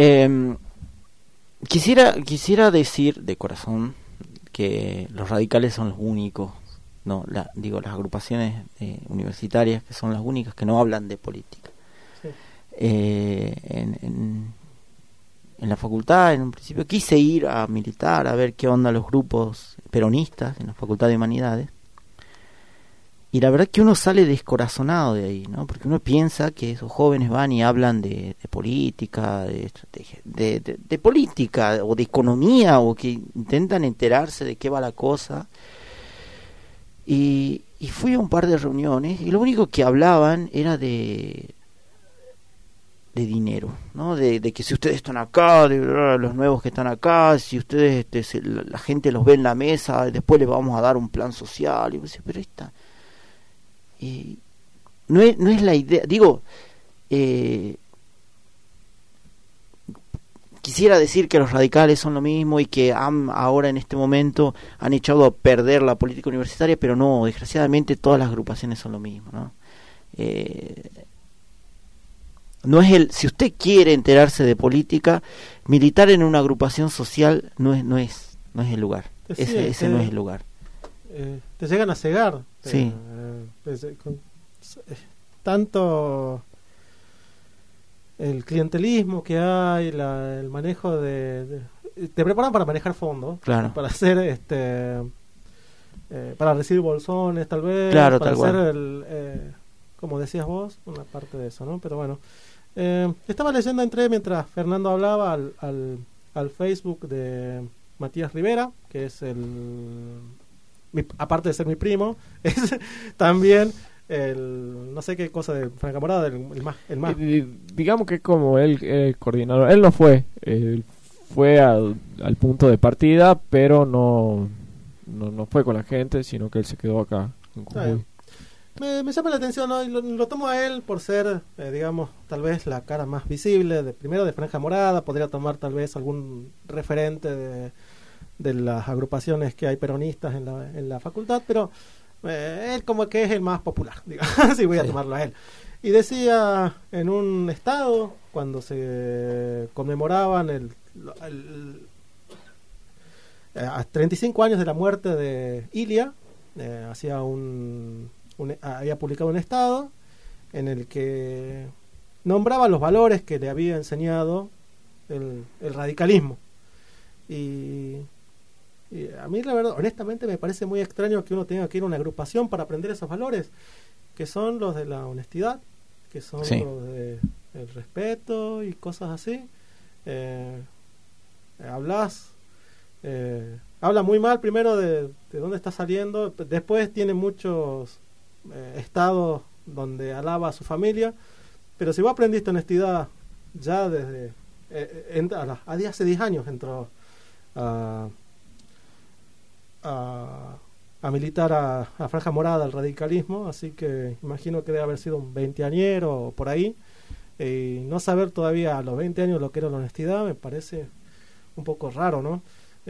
Speaker 6: Quisiera decir de corazón que los radicales son los únicos, no, las agrupaciones universitarias, que son las únicas que no hablan de política.
Speaker 5: Sí.
Speaker 6: En en la facultad, en un principio quise ir a militar, a ver qué onda los grupos peronistas en la Facultad de Humanidades. Y la verdad que uno sale descorazonado de ahí, ¿no? Porque uno piensa que esos jóvenes van y hablan de política, de política o de economía, o que intentan enterarse de qué va la cosa. Y fui a un par de reuniones y lo único que hablaban era de dinero, ¿no? De que si ustedes están acá, de los nuevos que están acá, si ustedes, la gente los ve en la mesa, después les vamos a dar un plan social. Y yo decía, pero esta... no es la idea, digo, quisiera decir que los radicales son lo mismo y que ahora en este momento han echado a perder la política universitaria, pero no, desgraciadamente todas las agrupaciones son lo mismo, ¿no? No es si usted quiere enterarse de política, militar en una agrupación social no es el lugar. Ese no es el lugar.
Speaker 5: Te llegan a cegar.
Speaker 6: Sí.
Speaker 5: Tanto el clientelismo que hay, el manejo te preparan para manejar fondos,
Speaker 6: claro,
Speaker 5: para hacer para recibir bolsones tal vez,
Speaker 6: claro,
Speaker 5: para
Speaker 6: tal
Speaker 5: hacer como decías vos, una parte de eso, ¿no? Pero bueno, estaba leyendo, entré mientras Fernando hablaba al Facebook de Matías Rivera, que es aparte de ser mi primo, es también no sé qué cosa de Franca Morada, el más.
Speaker 1: Digamos que como él coordinador, él no fue, fue al punto de partida, pero no fue con la gente, sino que él se quedó acá en Jujuy.
Speaker 5: Me llama la atención, ¿no? Y lo tomo a él por ser, digamos, tal vez la cara más visible, primero de Franja Morada, podría tomar tal vez algún referente de las agrupaciones que hay peronistas en la facultad, pero él como que es el más popular, digamos, así voy a tomarlo a él. Y decía en un estado, cuando se conmemoraban a 35 años de la muerte de Ilia, había publicado un estado en el que nombraba los valores que le había enseñado el radicalismo. Y a mí la verdad, honestamente, me parece muy extraño que uno tenga que ir a una agrupación para aprender esos valores, que son los de la honestidad, que son los de el respeto y cosas así. Habla muy mal primero de dónde está saliendo, después tiene muchos estados donde alaba a su familia, pero si vos aprendiste honestidad ya desde hace 10 años entró a militar a Franja Morada, al radicalismo, así que imagino que debe haber sido un 20añero o por ahí, y no saber todavía a los 20 años lo que era la honestidad me parece un poco raro, ¿no?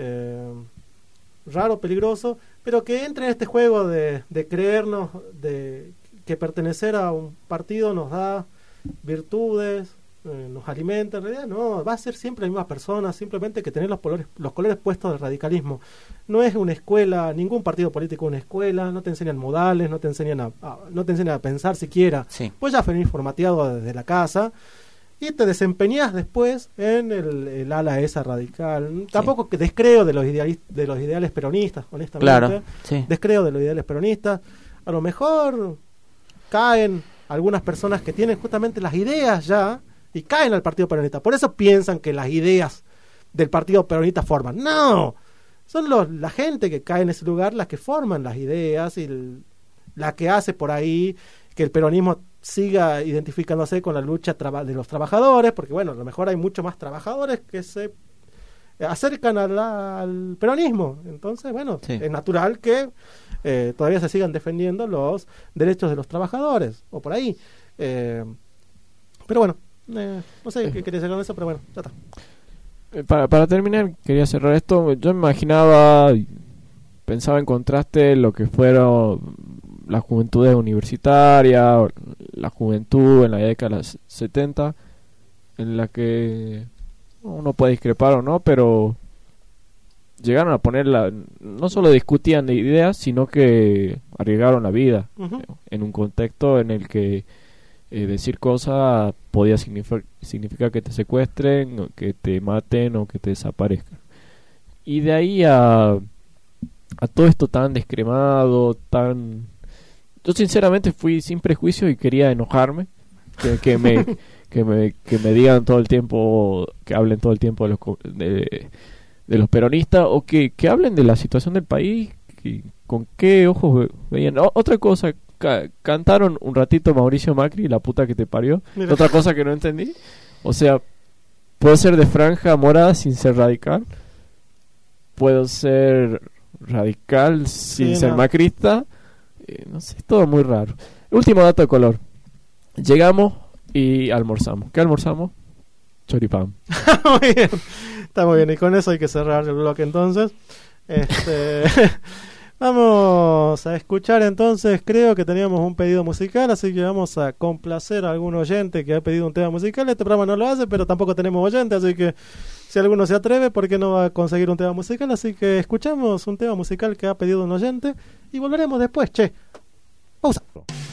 Speaker 5: Raro, peligroso, pero que entre en este juego de creernos de que pertenecer a un partido nos da virtudes, nos alimenta. En realidad no, va a ser siempre la misma persona, simplemente que tener los colores puestos del radicalismo. No es una escuela, ningún partido político es una escuela, no te enseñan modales, no te enseñan a pensar siquiera.
Speaker 6: Sí.
Speaker 5: Pues ya venís formateado desde la casa y te desempeñás después en el ala esa radical. Tampoco que descreo de los ideales peronistas, honestamente.
Speaker 6: Claro, sí.
Speaker 5: Descreo de los ideales peronistas. A lo mejor caen algunas personas que tienen justamente las ideas ya y caen al partido peronista. Por eso piensan que las ideas del partido peronista forman. No, son la gente que cae en ese lugar las que forman las ideas y la que hace por ahí que el peronismo siga identificándose con la lucha de los trabajadores, porque bueno, a lo mejor hay mucho más trabajadores que se acercan al peronismo. Entonces, bueno,
Speaker 6: sí,
Speaker 5: es natural que todavía se sigan defendiendo los derechos de los trabajadores, o por ahí. Pero bueno, no sé qué quería decir con eso, pero bueno, ya está.
Speaker 1: Para terminar, quería cerrar esto. Yo me pensaba en contraste lo que fueron las juventudes universitarias, la juventud en la década de los 70, en la que uno puede discrepar o no, pero llegaron a ponerla, no solo discutían de ideas, sino que arriesgaron la vida en un contexto en el que decir cosas podía significar que te secuestren, o que te maten o que te desaparezcan. Y de ahí a todo esto tan descremado, tan... Yo sinceramente fui sin prejuicio y quería enojarme, que me digan todo el tiempo, que hablen todo el tiempo de los peronistas, o que hablen de la situación del país, con qué ojos veían. Otra cosa, cantaron un ratito Mauricio Macri, la puta que te parió.
Speaker 5: Mira.
Speaker 1: Otra cosa que no entendí. O sea, puedo ser de franja morada sin ser radical. Puedo ser radical sin ser macrista. No sé, es todo muy raro. Último dato de color. Llegamos y almorzamos. ¿Qué almorzamos? Choripán.
Speaker 5: Muy bien. Está muy bien. Y con eso hay que cerrar el bloque entonces. Vamos a escuchar entonces, creo que teníamos un pedido musical, así que vamos a complacer a algún oyente que ha pedido un tema musical. Este programa no lo hace, pero tampoco tenemos oyente, así que si alguno se atreve, ¿por qué no va a conseguir un tema musical? Así que escuchamos un tema musical que ha pedido un oyente y volveremos después, che. Pausa.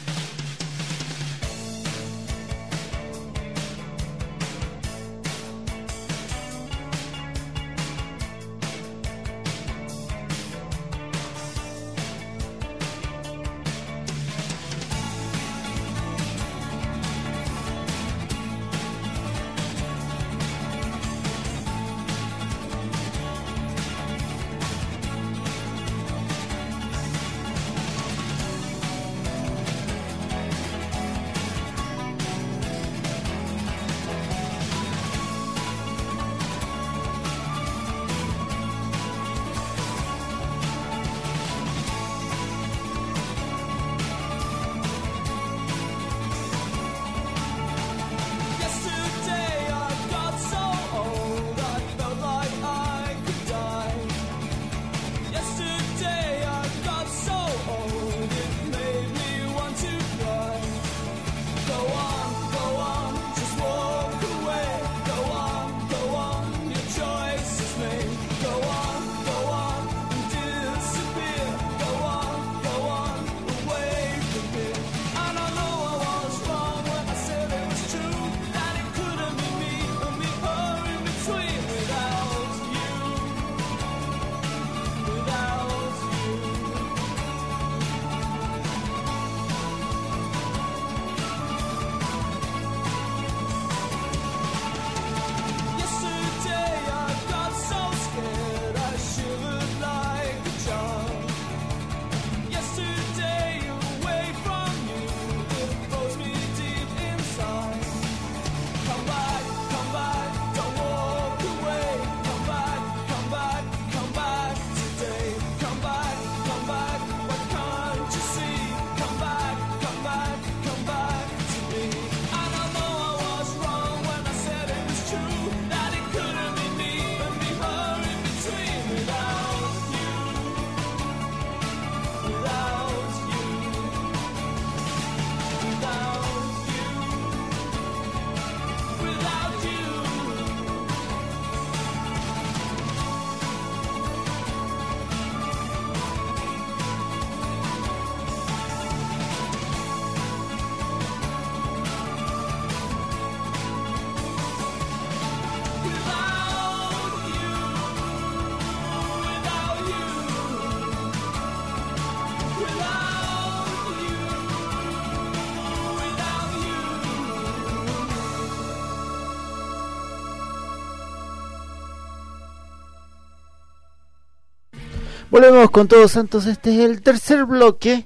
Speaker 6: Volvemos con Todos Santos, este es el tercer bloque.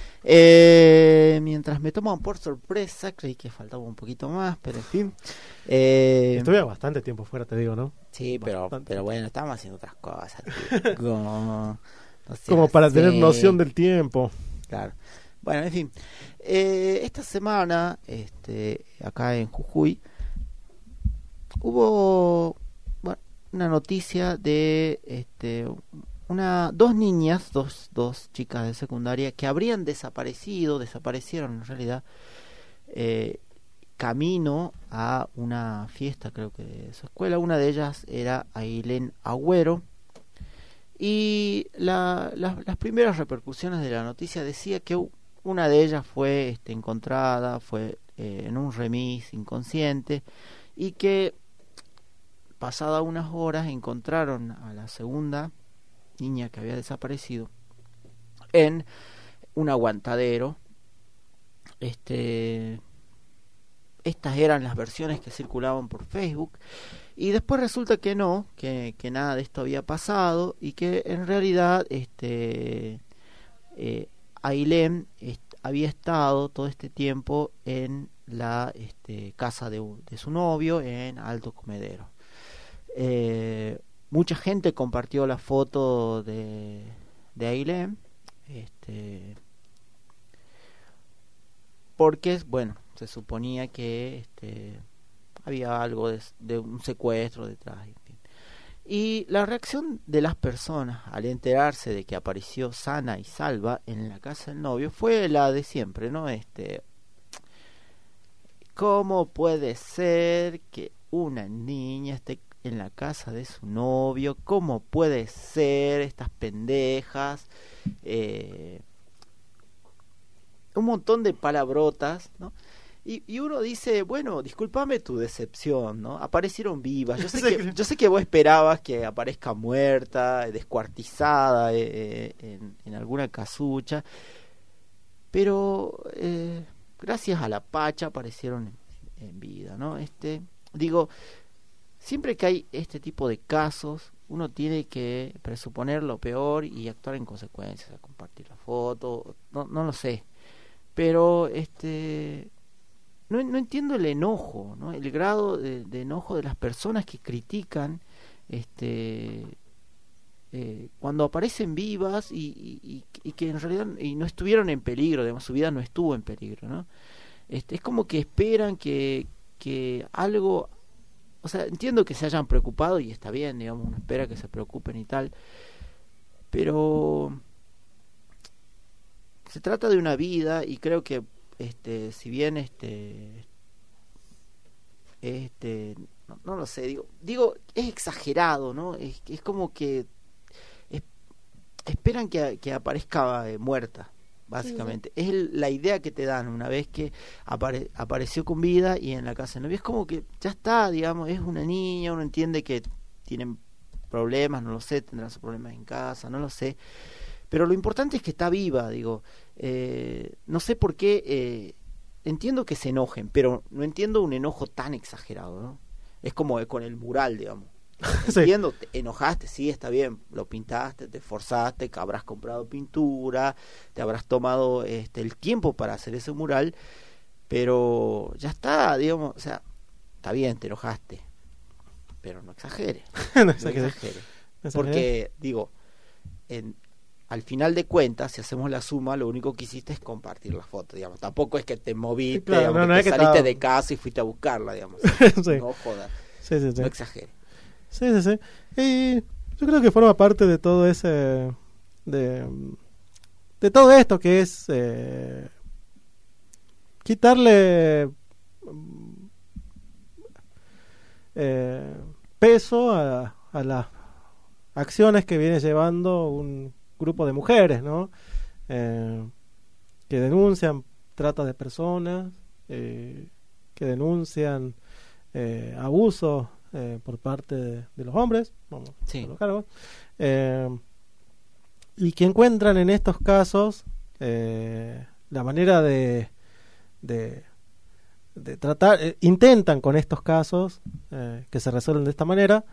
Speaker 6: Mientras me toman por sorpresa, creí que faltaba un poquito más, pero en fin.
Speaker 5: Estuve bastante tiempo fuera, te digo, ¿no?
Speaker 6: Sí, pero bueno, estábamos haciendo otras cosas. No
Speaker 5: como para tener noción del tiempo.
Speaker 6: Claro. Bueno, en fin. Esta semana, acá en Jujuy, hubo una noticia de dos niñas, dos chicas de secundaria que habrían desaparecieron en realidad, camino a una fiesta, creo que de su escuela. Una de ellas era Ailén Agüero, y las primeras repercusiones de la noticia decía que una de ellas fue encontrada, fue en un remis inconsciente, y que pasadas unas horas encontraron a la segunda niña que había desaparecido en un aguantadero. Estas eran las versiones que circulaban por Facebook, y después resulta que no, que nada de esto había pasado, y que en realidad Ailén había estado todo este tiempo en la casa de su novio en Alto Comedero. Mucha gente compartió la foto de Ailén, porque, bueno, se suponía que había algo de un secuestro detrás, en fin. Y la reacción de las personas al enterarse de que apareció sana y salva en la casa del novio fue la de siempre, ¿no? ¿Cómo puede ser que una niña esté en la casa de su novio? ¿Cómo puede ser? Estas pendejas. Un montón de palabrotas, ¿no? Y uno dice, bueno, discúlpame tu decepción, ¿no? Aparecieron vivas. Yo sé que vos esperabas que aparezca muerta, descuartizada en alguna casucha, pero gracias a la Pacha aparecieron en vida, ¿no? Digo, siempre que hay este tipo de casos, uno tiene que presuponer lo peor y actuar en consecuencia, compartir la foto, no lo sé. Pero no entiendo el enojo, ¿no? El grado de enojo de las personas que critican cuando aparecen vivas y que en realidad no estuvieron en peligro, digamos, su vida no estuvo en peligro, ¿no? Es como que esperan que algo, o sea, entiendo que se hayan preocupado y está bien, digamos, uno espera que se preocupen y tal, pero se trata de una vida, y creo que si bien no lo sé, digo es exagerado, ¿no? Es como que esperan que aparezca muerta, básicamente. Sí. Es la idea que te dan una vez que apareció con vida y en la casa del novio. Es como que ya está, digamos, es una niña, uno entiende que tienen problemas, no lo sé, tendrán sus problemas en casa, no lo sé. Pero lo importante es que está viva, digo. No sé por qué, entiendo que se enojen, pero no entiendo un enojo tan exagerado, ¿no? Es como con el mural, digamos. Entiendo, sí. Te enojaste, sí, está bien, lo pintaste, te esforzaste, que habrás comprado pintura, te habrás tomado el tiempo para hacer ese mural, pero ya está, digamos, o sea, está bien, te enojaste, pero no exageres. No exageres. Porque, digo, al final de cuentas, si hacemos la suma, lo único que hiciste es compartir la foto, digamos. Tampoco es que te moviste, sí, claro, digamos, que saliste de casa y fuiste a buscarla, digamos. Sí. No jodas, sí. No exageres.
Speaker 5: Sí. Y yo creo que forma parte de todo ese... de todo esto que es... quitarle... peso a las acciones que viene llevando un grupo de mujeres, ¿no? Que denuncian trata de personas, que denuncian abusos por parte de los hombres, vamos, sí. Los cargos, y que encuentran en estos casos la manera de tratar, intentan con estos casos que se resuelven de esta manera,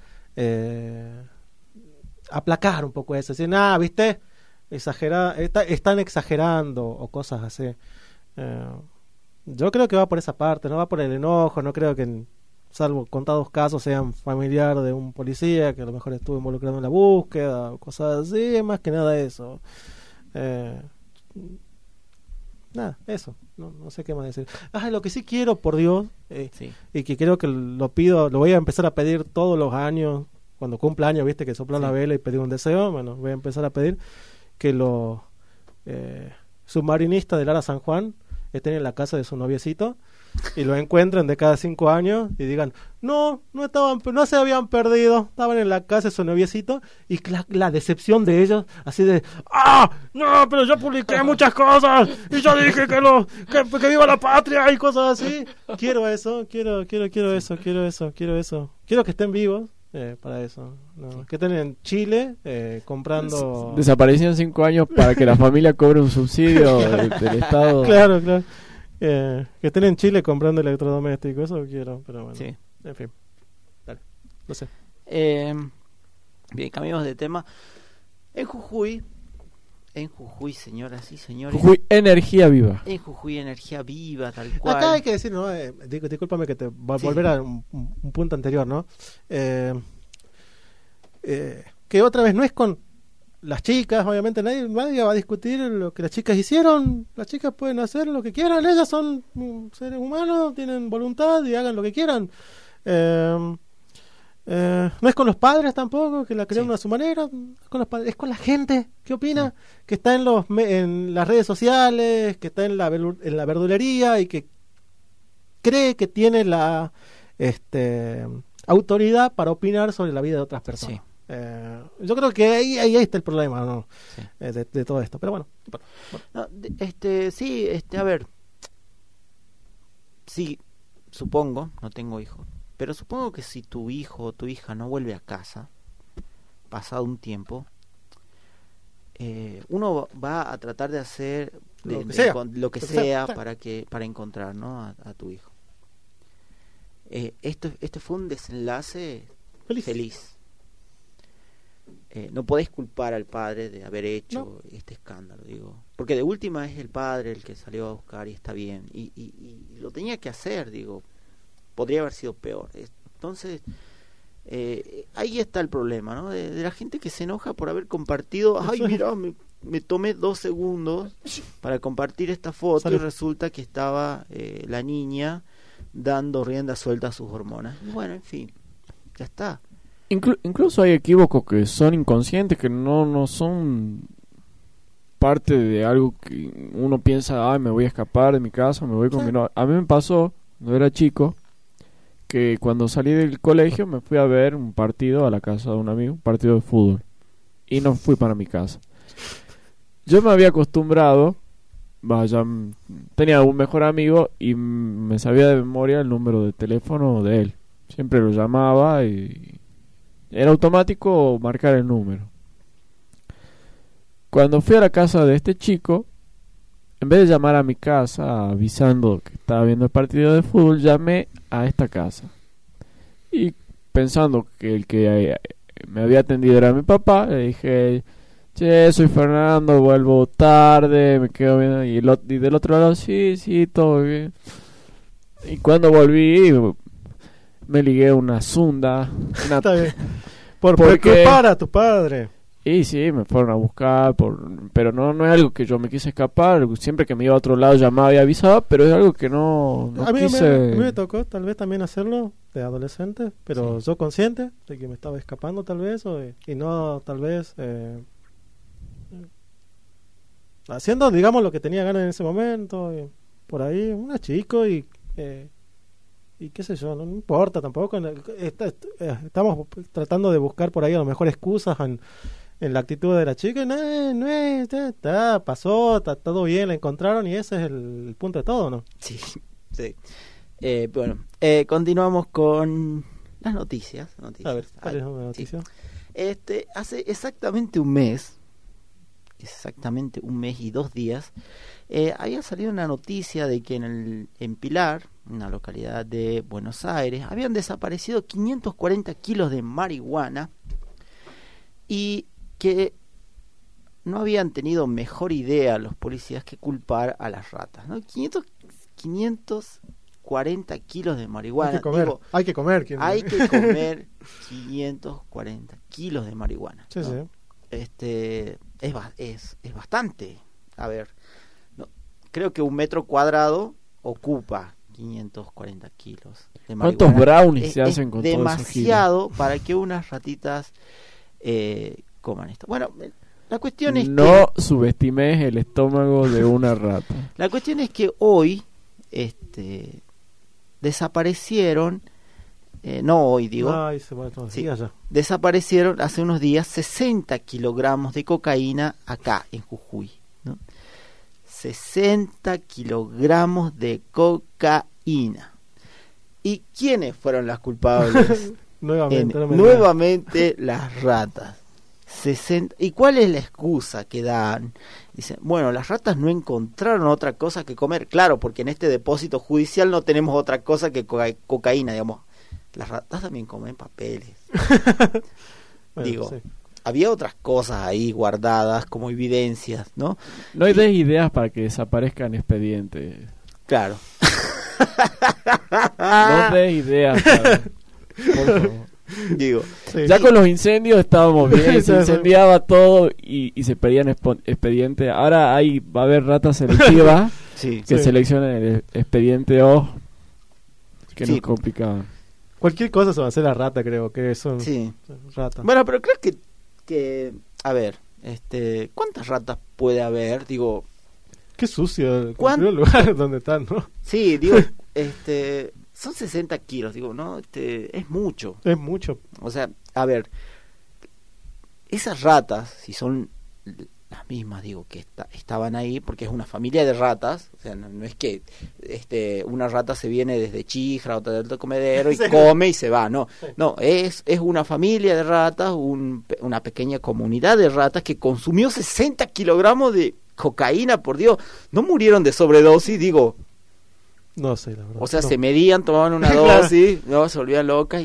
Speaker 5: aplacar un poco eso, decir, ¿viste? Están exagerando o cosas así. Yo creo que va por esa parte, no va por el enojo, no creo que, salvo contados casos, sean familiar de un policía que a lo mejor estuvo involucrado en la búsqueda o cosas así, más que nada eso. Nada, eso, no sé qué más decir. Lo que sí quiero, por Dios, sí. Y que creo que lo voy a empezar a pedir todos los años, cuando cumpla años, viste, que soplan, sí, la vela y pedir un deseo, bueno, voy a empezar a pedir que los submarinistas del Ara San Juan estén en la casa de su noviecito, y lo encuentren de cada 5 años y digan, no se habían perdido, estaban en la casa de su noviecito, y la decepción de ellos, así de, no, pero yo publiqué muchas cosas, y yo dije que viva la patria y cosas así. Quiero eso, quiero que estén vivos. Para eso, no. Que estén en Chile comprando.
Speaker 1: Desaparecieron 5 años para que la familia cobre un subsidio del Estado.
Speaker 5: Claro. Que estén en Chile comprando electrodomésticos, eso quiero, pero bueno.
Speaker 6: Sí.
Speaker 5: En fin. Dale, no sé.
Speaker 6: Bien, cambiamos de tema. En Jujuy, señoras y señores.
Speaker 1: Jujuy, energía viva.
Speaker 6: En Jujuy, energía viva, tal cual.
Speaker 5: Acá hay que decir, ¿no? Discúlpame que te volver a un punto anterior, ¿no? Que otra vez no es con las chicas, obviamente nadie va a discutir lo que las chicas hicieron. Las chicas pueden hacer lo que quieran, ellas son seres humanos, tienen voluntad y hagan lo que quieran. No es con los padres tampoco, que la crearon a su manera, con los padres, es con la gente que opina, que está en las redes sociales, que está en la verdulería y que cree que tiene la autoridad para opinar sobre la vida de otras personas.
Speaker 6: Sí.
Speaker 5: Yo creo que ahí está el problema, ¿no? Sí. De todo esto, pero bueno.
Speaker 6: No, a ver, sí, supongo, no tengo hijos, pero supongo que si tu hijo o tu hija no vuelve a casa, pasado un tiempo, uno va a tratar de hacer lo que sea para encontrar, ¿no? a tu hijo. Este fue un desenlace feliz. No podés culpar al padre de haber hecho este escándalo, digo, porque de última es el padre el que salió a buscar y está bien, y lo tenía que hacer, digo, podría haber sido peor. Entonces ahí está el problema, ¿no? De la gente que se enoja por haber compartido, ay, mira, me tomé 2 segundos para compartir esta foto y resulta que estaba la niña dando rienda suelta a sus hormonas. Bueno, en fin, ya está.
Speaker 1: Incluso hay equívocos que son inconscientes, que no son parte de algo que uno piensa, me voy a escapar de mi casa, me voy con mi novia. A mí me pasó, cuando era chico, que cuando salí del colegio me fui a ver un partido a la casa de un amigo, un partido de fútbol, y no fui para mi casa. Yo me había acostumbrado, tenía un mejor amigo y me sabía de memoria el número de teléfono de él. Siempre lo llamaba y era automático marcar el número. Cuando fui a la casa de este chico, en vez de llamar a mi casa avisando que estaba viendo el partido de fútbol, llamé a esta casa. Y pensando que el que me había atendido era mi papá, le dije, che, soy Fernando, vuelvo tarde, me quedo bien. Y del otro lado, sí, todo bien. Y cuando volví, me ligué una zunda.
Speaker 5: Está bien. Por preocupar a tu padre.
Speaker 1: Y sí, me fueron a buscar, pero no es algo que yo me quise escapar. Siempre que me iba a otro lado llamaba y avisaba, pero es algo que no
Speaker 5: a mí
Speaker 1: quise.
Speaker 5: me tocó tal vez también hacerlo de adolescente, pero yo consciente de que me estaba escapando tal vez, y no tal vez haciendo, digamos, lo que tenía ganas en ese momento, por ahí, un chico y qué sé yo, no importa tampoco. Estamos tratando de buscar por ahí a lo mejor excusas en la actitud de la chica. Pasó, está todo bien, la encontraron y ese es el punto de todo, ¿no?
Speaker 6: Sí. Bueno, continuamos con las noticias.
Speaker 5: A ver, ¿cuál es una noticia?
Speaker 6: Sí. Hace exactamente un mes y 2 días, había salido una noticia de que en Pilar, una localidad de Buenos Aires, habían desaparecido 540 kilos de marihuana y que no habían tenido mejor idea los policías que culpar a las ratas, ¿no? 540 kilos de marihuana.
Speaker 5: Hay que comer
Speaker 6: 540 kilos de marihuana.
Speaker 5: Sí,
Speaker 6: ¿no?
Speaker 5: Sí.
Speaker 6: Es bastante. A ver, creo que 1 metro cuadrado ocupa 540 kilos de marihuana.
Speaker 1: ¿Cuántos brownies se hacen con todo eso?
Speaker 6: Demasiado para que unas ratitas coman esto. Bueno, la cuestión es
Speaker 1: no subestimes el estómago de una rata.
Speaker 6: La cuestión es que hoy desaparecieron, no hoy digo,
Speaker 5: Ay, se va todos los
Speaker 6: Sí.
Speaker 5: días ya.
Speaker 6: desaparecieron hace unos días 60 kilogramos de cocaína acá en Jujuy, ¿no? 60 kilogramos de cocaína. ¿Y quiénes fueron las culpables?
Speaker 5: Nuevamente, no me
Speaker 6: Nuevamente las ratas. 60. ¿Y cuál es la excusa que dan? Dicen, bueno, las ratas no encontraron otra cosa que comer. Claro, porque en este depósito judicial no tenemos otra cosa que cocaína, digamos. Las ratas también comen papeles.
Speaker 5: Bueno,
Speaker 6: Digo,
Speaker 5: sí.
Speaker 6: había otras cosas ahí guardadas como evidencias, ¿no?
Speaker 1: No hay des ideas para que desaparezcan expedientes.
Speaker 6: Claro.
Speaker 1: No des ideas. Por favor.
Speaker 6: Digo,
Speaker 5: Sí.
Speaker 1: Ya con los incendios estábamos bien, se
Speaker 5: Sí.
Speaker 1: incendiaba todo y se perdían expedientes. Ahora va a haber ratas selectivas
Speaker 6: sí.
Speaker 1: que
Speaker 5: Sí.
Speaker 1: seleccionan el expediente O, que
Speaker 6: Sí.
Speaker 1: no es complicado.
Speaker 5: Cualquier cosa se va a hacer la rata, creo que son
Speaker 6: Sí.
Speaker 5: ratas.
Speaker 6: Bueno, pero creo que a ver, ¿cuántas ratas puede haber? Digo,
Speaker 5: Qué sucio el
Speaker 6: ¿Cuán-
Speaker 5: primer lugar donde están, ¿no?
Speaker 6: sí, digo, son 60 kilos, digo, ¿no? Es mucho.
Speaker 5: Es mucho.
Speaker 6: O sea, a ver, esas ratas, si son las mismas, digo, que estaban ahí, porque es una familia de ratas, o sea, no es que una rata se viene desde Chijra, otra del comedero y
Speaker 5: Sí.
Speaker 6: come y se va, no, no, es una familia de ratas, una pequeña comunidad de ratas que consumió 60 kilogramos de cocaína, por Dios, no murieron de sobredosis, digo,
Speaker 5: No sé, la verdad.
Speaker 6: o sea,
Speaker 5: no.
Speaker 6: se medían, tomaban una
Speaker 5: Claro.
Speaker 6: dosis, no, se volvían locas.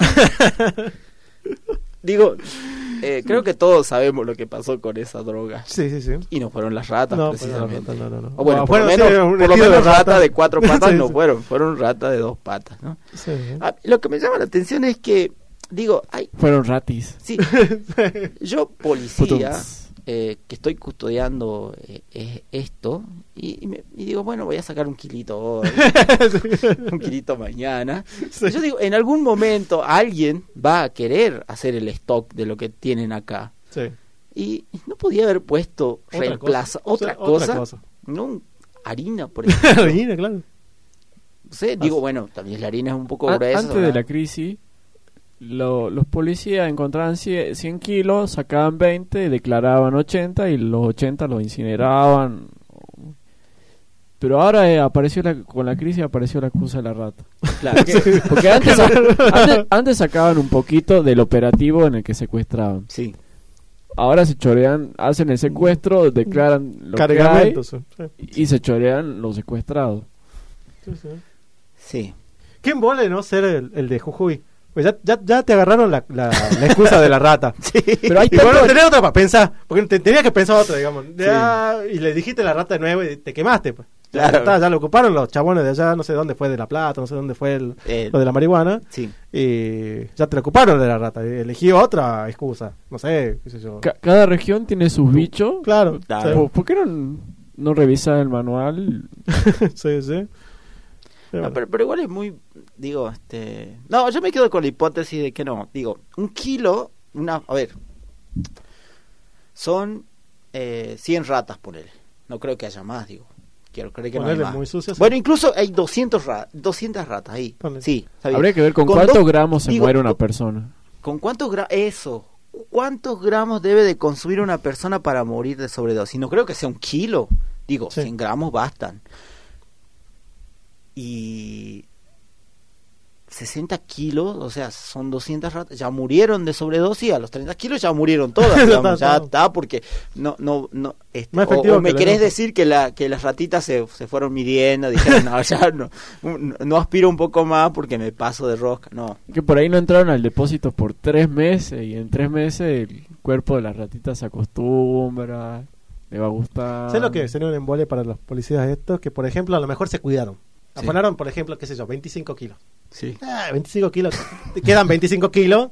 Speaker 6: Digo, creo que todos sabemos lo que pasó con esa droga.
Speaker 5: Sí, sí, sí.
Speaker 6: Y no fueron las ratas,
Speaker 5: No,
Speaker 6: precisamente.
Speaker 5: pero no.
Speaker 6: O bueno,
Speaker 5: Bueno,
Speaker 6: por
Speaker 5: sí,
Speaker 6: lo
Speaker 5: era un
Speaker 6: menos
Speaker 5: estilo de
Speaker 6: ratas
Speaker 5: rata.
Speaker 6: de 4 patas
Speaker 5: Sí,
Speaker 6: no
Speaker 5: sí.
Speaker 6: fueron ratas de 2 patas, ¿no?
Speaker 5: Sí.
Speaker 6: Lo que me llama la atención es que, digo,
Speaker 1: Fueron ratis.
Speaker 6: sí, yo policía,
Speaker 1: Putuns.
Speaker 6: que estoy custodiando esto, y digo, bueno, voy a sacar un kilito hoy, un kilito mañana.
Speaker 5: Sí.
Speaker 6: Yo digo, en algún momento alguien va a querer hacer el stock de lo que tienen acá.
Speaker 5: Sí.
Speaker 6: Y no podía haber puesto otra cosa, no harina, por ejemplo.
Speaker 5: Harina, claro.
Speaker 6: No sé, digo, bueno, también la harina es un poco
Speaker 1: A-
Speaker 6: gruesa.
Speaker 1: Antes de
Speaker 6: ¿verdad?
Speaker 1: la crisis, los policías encontraban 100 kilos, sacaban 20, declaraban 80 y los 80 los incineraban. Pero ahora con la crisis apareció la excusa de la rata.
Speaker 6: Claro.
Speaker 1: Porque antes sacaban un poquito del operativo en el que secuestraban.
Speaker 6: Sí,
Speaker 1: Ahora se chorean, hacen el secuestro, declaran lo que hay
Speaker 5: Cargamentos. Sí.
Speaker 1: y se chorean los secuestrados.
Speaker 5: Sí, sí.
Speaker 6: sí.
Speaker 5: ¿Qué embole, no? Ser el de Jujuy. Pues ya te agarraron la excusa de la rata.
Speaker 1: Pero hay
Speaker 5: Y bueno,
Speaker 1: tanto-
Speaker 5: tenés otra para pensar. Porque tenías que pensar otra, digamos. Ya, y le dijiste la rata de nuevo y te quemaste. Pues.
Speaker 6: Claro.
Speaker 5: Ya lo ocuparon los chabones de allá. No sé dónde fue de La Plata, no sé dónde fue lo de la marihuana.
Speaker 6: Sí.
Speaker 5: Y ya te la ocuparon de la rata. Y elegí otra excusa. No sé, qué sé yo.
Speaker 1: Cada región tiene sus bichos.
Speaker 5: Claro.
Speaker 6: Claro.
Speaker 1: ¿Por qué no revisas el manual?
Speaker 5: Sí, sí.
Speaker 6: No, pero igual es muy, digo, no, yo me quedo con la hipótesis de que no, digo, un kilo, a ver, son 100 ratas, ponele, no creo que haya más, digo, quiero creer que no hay
Speaker 5: Ponele
Speaker 6: más.
Speaker 5: muy sucias.
Speaker 6: Bueno, incluso hay 200 ratas ahí,
Speaker 5: Ponele.
Speaker 6: sí, está bien.
Speaker 1: Habría que ver con
Speaker 6: Con
Speaker 1: cuántos
Speaker 6: dos-
Speaker 1: gramos se
Speaker 6: digo,
Speaker 1: muere una persona.
Speaker 6: ¿Con cuántos cuántos gramos debe de consumir una persona para morir de sobredosis? No creo que sea un kilo, digo,
Speaker 5: Sí.
Speaker 6: 100 gramos bastan. Y 60 kilos, o sea, son 200 ratas, ya murieron de sobredosis, a los 30 kilos ya murieron todas, digamos, ya está, porque no,
Speaker 5: Más efectivo
Speaker 6: o me
Speaker 5: que la
Speaker 6: querés
Speaker 5: nota.
Speaker 6: decir que las ratitas se fueron midiendo, dijeron, no, ya no aspiro un poco más porque me paso de rosca, no.
Speaker 1: Que por ahí no entraron al depósito por 3 meses y en 3 meses el cuerpo de la ratita se acostumbra, le va a gustar.
Speaker 5: ¿Sabes lo que sería un embole para los policías estos? Que, por ejemplo, a lo mejor se cuidaron.
Speaker 6: Sí.
Speaker 5: Afanaron, por ejemplo, qué sé yo, 25 kilos.
Speaker 6: Sí.
Speaker 5: 25 kilos. Te quedan 25 kilos.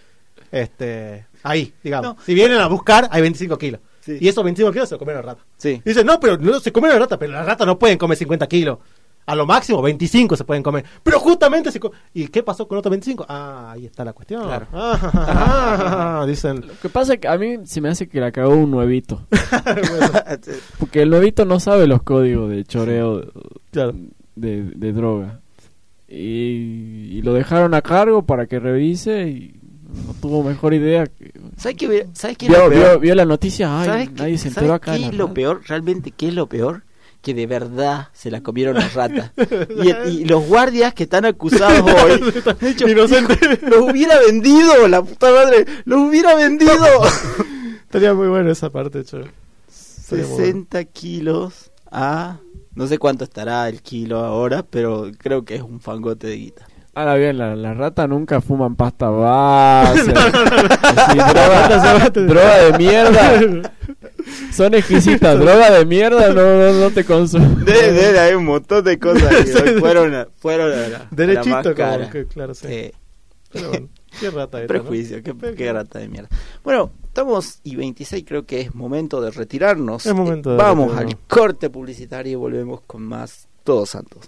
Speaker 5: Ahí, digamos.
Speaker 6: No.
Speaker 5: Si vienen a buscar, hay 25 kilos.
Speaker 6: Sí.
Speaker 5: Y esos 25 kilos se lo comieron la rata.
Speaker 6: Sí.
Speaker 5: Y dicen, no, pero no se comieron la rata, pero las ratas no pueden comer 50 kilos. A lo máximo 25 se pueden comer. Pero justamente ¿Y qué pasó con otros 25? Ah, ahí está la cuestión.
Speaker 6: Claro.
Speaker 5: Dicen.
Speaker 1: Lo que pasa es que a mí se me hace que la cagó un nuevito. Porque el nuevito no sabe los códigos de choreo
Speaker 5: Claro.
Speaker 1: de droga. y lo dejaron a cargo para que revise y no tuvo mejor idea.
Speaker 6: ¿Sabes qué es lo peor?
Speaker 1: Vio la noticia, ay,
Speaker 6: ¿Sabes
Speaker 1: nadie se enteró acá.
Speaker 6: ¿Qué es lo peor? Realmente, ¿qué es lo peor? Que de verdad se la comieron las ratas. Y los guardias que están acusados hoy, de hecho, los hubiera vendido, la puta madre, los hubiera vendido.
Speaker 5: Estaría muy bueno esa parte, che.
Speaker 6: 60 kilos a... No sé cuánto estará el kilo ahora, pero creo que es un fangote de guita.
Speaker 1: Ahora bien, las ratas nunca fuman pasta base. Droga de mierda. Son exquisitas. Droga de mierda no te consumen.
Speaker 6: Hay un montón de cosas que hoy fueron a
Speaker 5: derechito,
Speaker 6: la más cara.
Speaker 5: como que, claro, sí. Pero bueno, qué rata era,
Speaker 6: prejuicio,
Speaker 5: ¿no?
Speaker 6: qué rata de mierda. Bueno, estamos y 26, creo que es momento de retirarnos.
Speaker 5: Es momento de
Speaker 6: Vamos
Speaker 5: retirarnos.
Speaker 6: al corte publicitario y volvemos con más Todos Santos.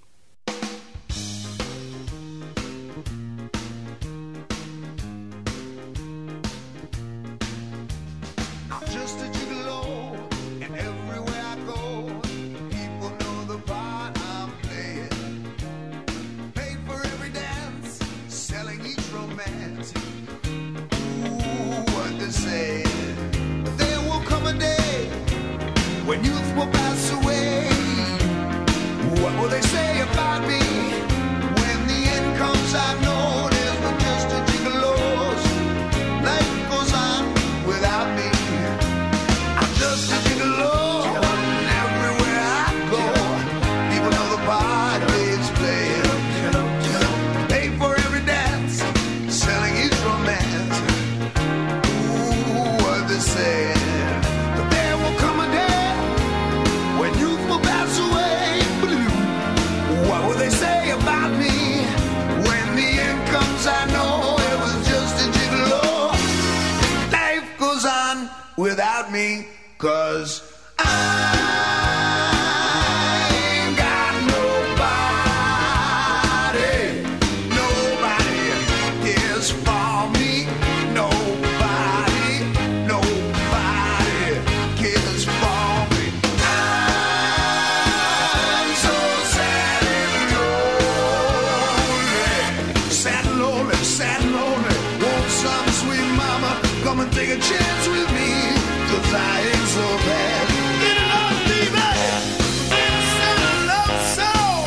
Speaker 7: Just a gigolo, and everywhere I go, people know the part I'm playing. Pay for every dance, selling each romance. Ooh, what they say. There will come a day when youth will pass away. What will they say about me when the end comes? I know there's but just a gigolo's. Life goes on without me. Just a gigolo, and everywhere I go, people know the part it's playing. Pay for every dance, selling each romance. Ooh, what they say. But there will come a day when youth will pass away. What will they say about me when the end comes? I know it was just a gigolo. Life goes on without me. 'Cause I ain't got nobody, nobody cares for me, nobody cares for me. I'm so sad and lonely, want some sweet mama come and take a chance with me. 'Cause I ain't so bad. Get along, baby. Sing a love song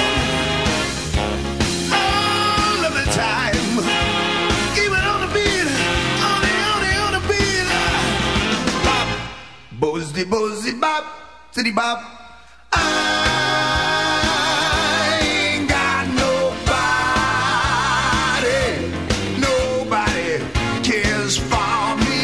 Speaker 7: all of the time. Even on the beat, on the beat. Bop, bozzy, bop, city bop. I ain't got nobody cares for me.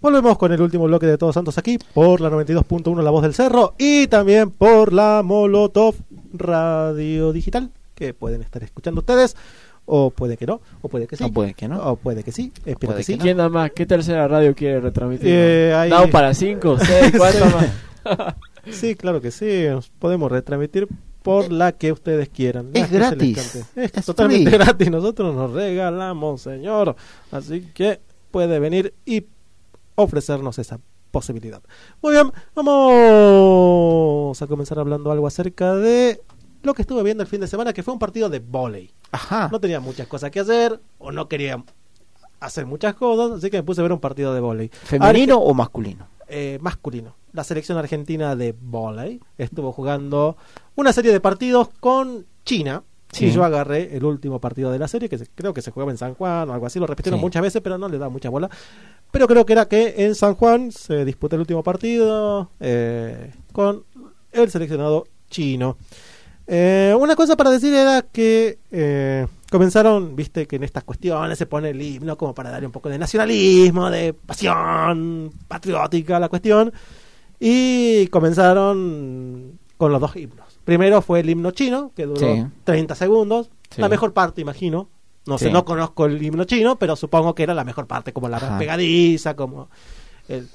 Speaker 5: Volvemos con el último bloque de Todos Santos aquí por la 92.1 La Voz del Cerro y también por la Molotov Radio Digital, que pueden estar escuchando ustedes, o puede que no, o puede que sí,
Speaker 6: O puede que no.
Speaker 5: o puede que sí, espero
Speaker 6: Puede
Speaker 5: que sí.
Speaker 6: que no.
Speaker 1: ¿Quién da más? ¿Qué tercera radio quiere retransmitir?
Speaker 5: Hay-
Speaker 1: ¿Dado para 5, 6, 4 más?
Speaker 5: Sí, claro que sí, nos podemos retransmitir por la que ustedes quieran.
Speaker 6: Es
Speaker 5: La que se les
Speaker 6: gratis.
Speaker 5: cante. Es
Speaker 6: Es
Speaker 5: totalmente
Speaker 6: free.
Speaker 5: gratis, nosotros nos regalamos, señor. Así que puede venir y ofrecernos esa posibilidad. Muy bien, vamos a comenzar hablando algo acerca de lo que estuve viendo el fin de semana, que fue un partido de vóley.
Speaker 6: Ajá.
Speaker 5: No tenía muchas cosas que hacer, o no quería hacer muchas cosas, así que me puse a ver un partido de vóley.
Speaker 6: ¿Femenino o masculino?
Speaker 5: Masculino. La selección argentina de vóley estuvo jugando una serie de partidos con China.
Speaker 6: Sí.
Speaker 5: Y yo agarré el último partido de la serie, que creo que se jugaba en San Juan o algo así. Lo repitieron
Speaker 6: Sí.
Speaker 5: muchas veces, pero no le da mucha bola. Pero creo que era que en San Juan se disputó el último partido con el seleccionado chino. Una cosa para decir era que comenzaron, viste que en estas cuestiones se pone el himno como para darle un poco de nacionalismo, de pasión patriótica a la cuestión, y comenzaron con los dos himnos. Primero fue el himno chino, que duró
Speaker 6: Sí.
Speaker 5: 30 segundos,
Speaker 6: Sí.
Speaker 5: la mejor parte, imagino. No sé,
Speaker 6: Sí.
Speaker 5: no conozco el himno chino, pero supongo que era la mejor parte, como la
Speaker 6: Ajá.
Speaker 5: más pegadiza, como el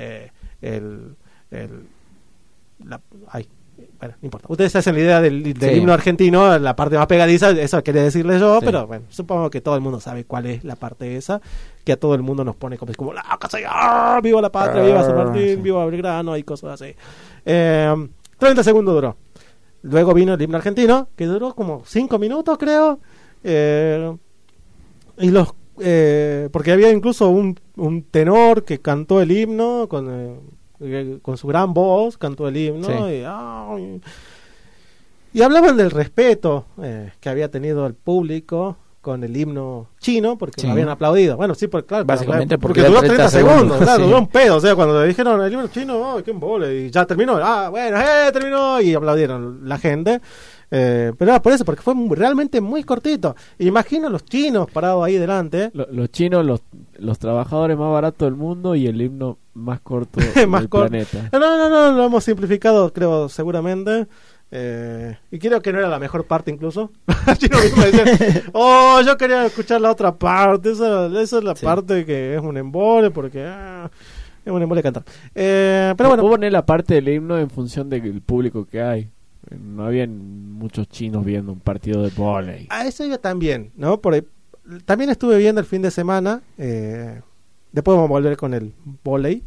Speaker 5: ay, bueno, no importa. Ustedes se hacen la idea del
Speaker 6: Sí.
Speaker 5: himno argentino, la parte más pegadiza, eso quería decirles yo,
Speaker 6: Sí.
Speaker 5: pero bueno, supongo que todo el mundo sabe cuál es la parte esa, que a todo el mundo nos pone como la casa, ¡ah! Viva la patria, viva San Martín,
Speaker 6: Sí.
Speaker 5: viva Belgrano y cosas así. 30 segundos duró. Luego vino el himno argentino, que duró como 5 minutos, creo. Y los porque había incluso un tenor que cantó el himno con su gran voz, cantó el himno.
Speaker 6: Sí.
Speaker 5: Y hablaban del respeto que había tenido el público con el himno chino, porque
Speaker 6: Sí.
Speaker 5: lo habían aplaudido. Bueno, sí, claro,
Speaker 6: Básicamente
Speaker 5: porque
Speaker 6: porque
Speaker 5: duró
Speaker 6: era
Speaker 5: 30
Speaker 6: 30
Speaker 5: segundos, claro,
Speaker 6: sí.
Speaker 5: duró un pedo. O sea, cuando le dijeron el himno chino, qué embole, y ya terminó. Bueno, terminó, y aplaudieron la gente. Pero era por eso, porque fue realmente muy cortito. Imagino los chinos parados ahí delante.
Speaker 1: Los chinos, los trabajadores más baratos del mundo y el himno más corto
Speaker 5: Más
Speaker 1: del
Speaker 5: corto.
Speaker 1: planeta.
Speaker 5: No, lo hemos simplificado, creo, seguramente. Y creo que no era la mejor parte, incluso. Los chinos mismos decían, yo quería escuchar la otra parte. Esa es la
Speaker 6: Sí.
Speaker 5: parte que es un embole, porque es un embole cantar. Pero bueno,
Speaker 1: Puedo poner la parte del himno en función del público que hay. No habían muchos chinos viendo un partido de vóley.
Speaker 5: a eso iba también, ¿no? Por ahí, también estuve viendo el fin de semana. Después vamos a volver con el vóley.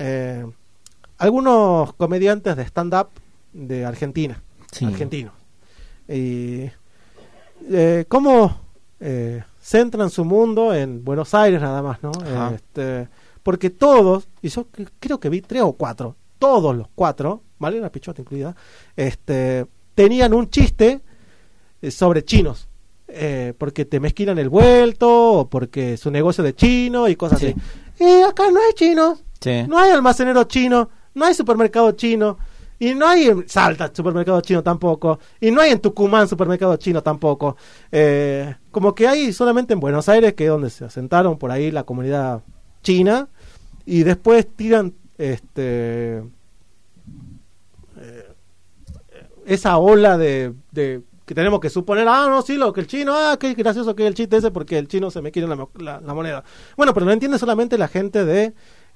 Speaker 5: Algunos comediantes de stand-up de Argentina.
Speaker 6: Sí.
Speaker 5: Argentinos. Y cómo centran su mundo en Buenos Aires nada más, ¿no?
Speaker 6: Ajá.
Speaker 5: Porque todos, y yo creo que vi 3 o 4, todos los 4, Malena Pichot incluida, tenían un chiste sobre chinos. Porque te mezquinan el vuelto, o porque su negocio de chino y cosas
Speaker 6: Sí.
Speaker 5: así. Y acá no hay chinos,
Speaker 6: Sí.
Speaker 5: no hay almacenero chino, no hay supermercado chino, y no hay en Salta supermercado chino tampoco, y no hay en Tucumán supermercado chino tampoco. Como que hay solamente en Buenos Aires, que es donde se asentaron por ahí la comunidad china, y después tiran esa ola de que tenemos que suponer, no, sí, lo que el chino, qué gracioso que es el chiste ese, porque el chino se me quiere la moneda. Bueno, pero lo entiende solamente la gente de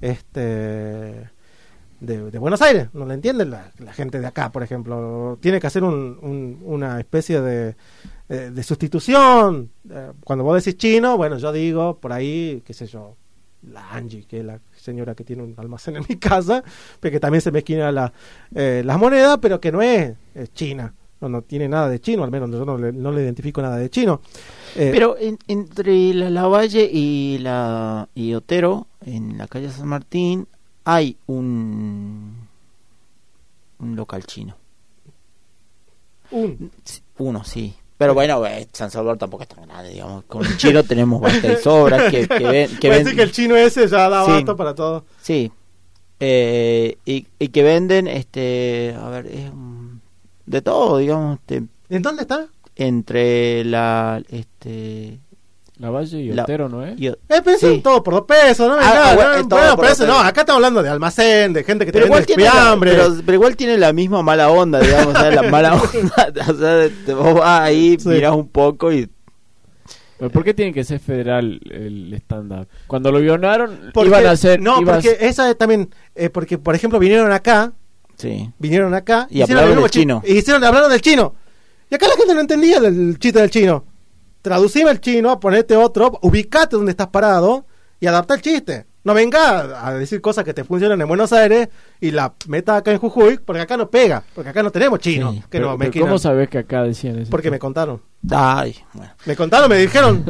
Speaker 5: Buenos Aires, no lo entiende la gente de acá, por ejemplo. Tiene que hacer una especie de sustitución. Cuando vos decís chino, bueno, yo digo por ahí, qué sé yo, la Angie, que es la señora que tiene un almacén en mi casa, pero que también se me esquina las monedas, pero que no es china. No tiene nada de chino, al menos yo no le identifico nada de chino.
Speaker 6: Pero entre la Lavalle y Otero, en la calle San Martín, hay un local chino. Uno, sí. Pero bueno, San Salvador tampoco es tan grande, digamos. Con el chino tenemos bastante sobras que
Speaker 5: decir que el chino ese ya da
Speaker 6: Sí.
Speaker 5: abasto para todo.
Speaker 6: Sí. Y que venden, a ver, es de todo, digamos,
Speaker 5: ¿En dónde está?
Speaker 6: entre
Speaker 1: Lavalle y
Speaker 6: La-
Speaker 1: Otero, ¿no es?
Speaker 5: Pensé
Speaker 6: Sí.
Speaker 5: todo por 2 pesos, ¿no?
Speaker 6: Ah, bueno,
Speaker 5: No,
Speaker 6: todo
Speaker 5: bueno,
Speaker 6: por
Speaker 5: pero eso
Speaker 6: 2
Speaker 5: no,
Speaker 6: pesos.
Speaker 5: acá estamos hablando de almacén, de gente que te
Speaker 6: Pero
Speaker 5: vende
Speaker 6: igual, tiene
Speaker 5: fiambre.
Speaker 6: pero igual tiene la misma mala onda, digamos, o sea, la mala onda, o sea, vos vas ahí,
Speaker 5: Sí.
Speaker 6: mirás un poco y...
Speaker 1: ¿Pero por qué tiene que ser federal el stand-up? Cuando lo guionaron,
Speaker 5: Porque-
Speaker 1: iban a hacer...
Speaker 5: No,
Speaker 1: iba a
Speaker 5: porque
Speaker 1: ser-
Speaker 5: esa es también, porque por ejemplo vinieron acá
Speaker 6: Sí.
Speaker 5: y
Speaker 6: Y
Speaker 5: hicieron
Speaker 6: hablaron
Speaker 5: el mismo
Speaker 6: del chino.
Speaker 5: hablaron del chino. Y acá la gente no entendía el chiste del chino. Traducime el chino, ponete otro, ubicate donde estás parado y adapta el chiste. No venga a decir cosas que te funcionan en Buenos Aires y la meta acá en Jujuy, porque acá no pega, porque acá no tenemos chino.
Speaker 6: Sí,
Speaker 5: que
Speaker 1: Pero,
Speaker 5: no,
Speaker 1: pero
Speaker 5: me
Speaker 1: ¿cómo sabés que acá decían eso?
Speaker 5: Porque me contaron.
Speaker 6: Ay, bueno.
Speaker 5: Me contaron, me dijeron,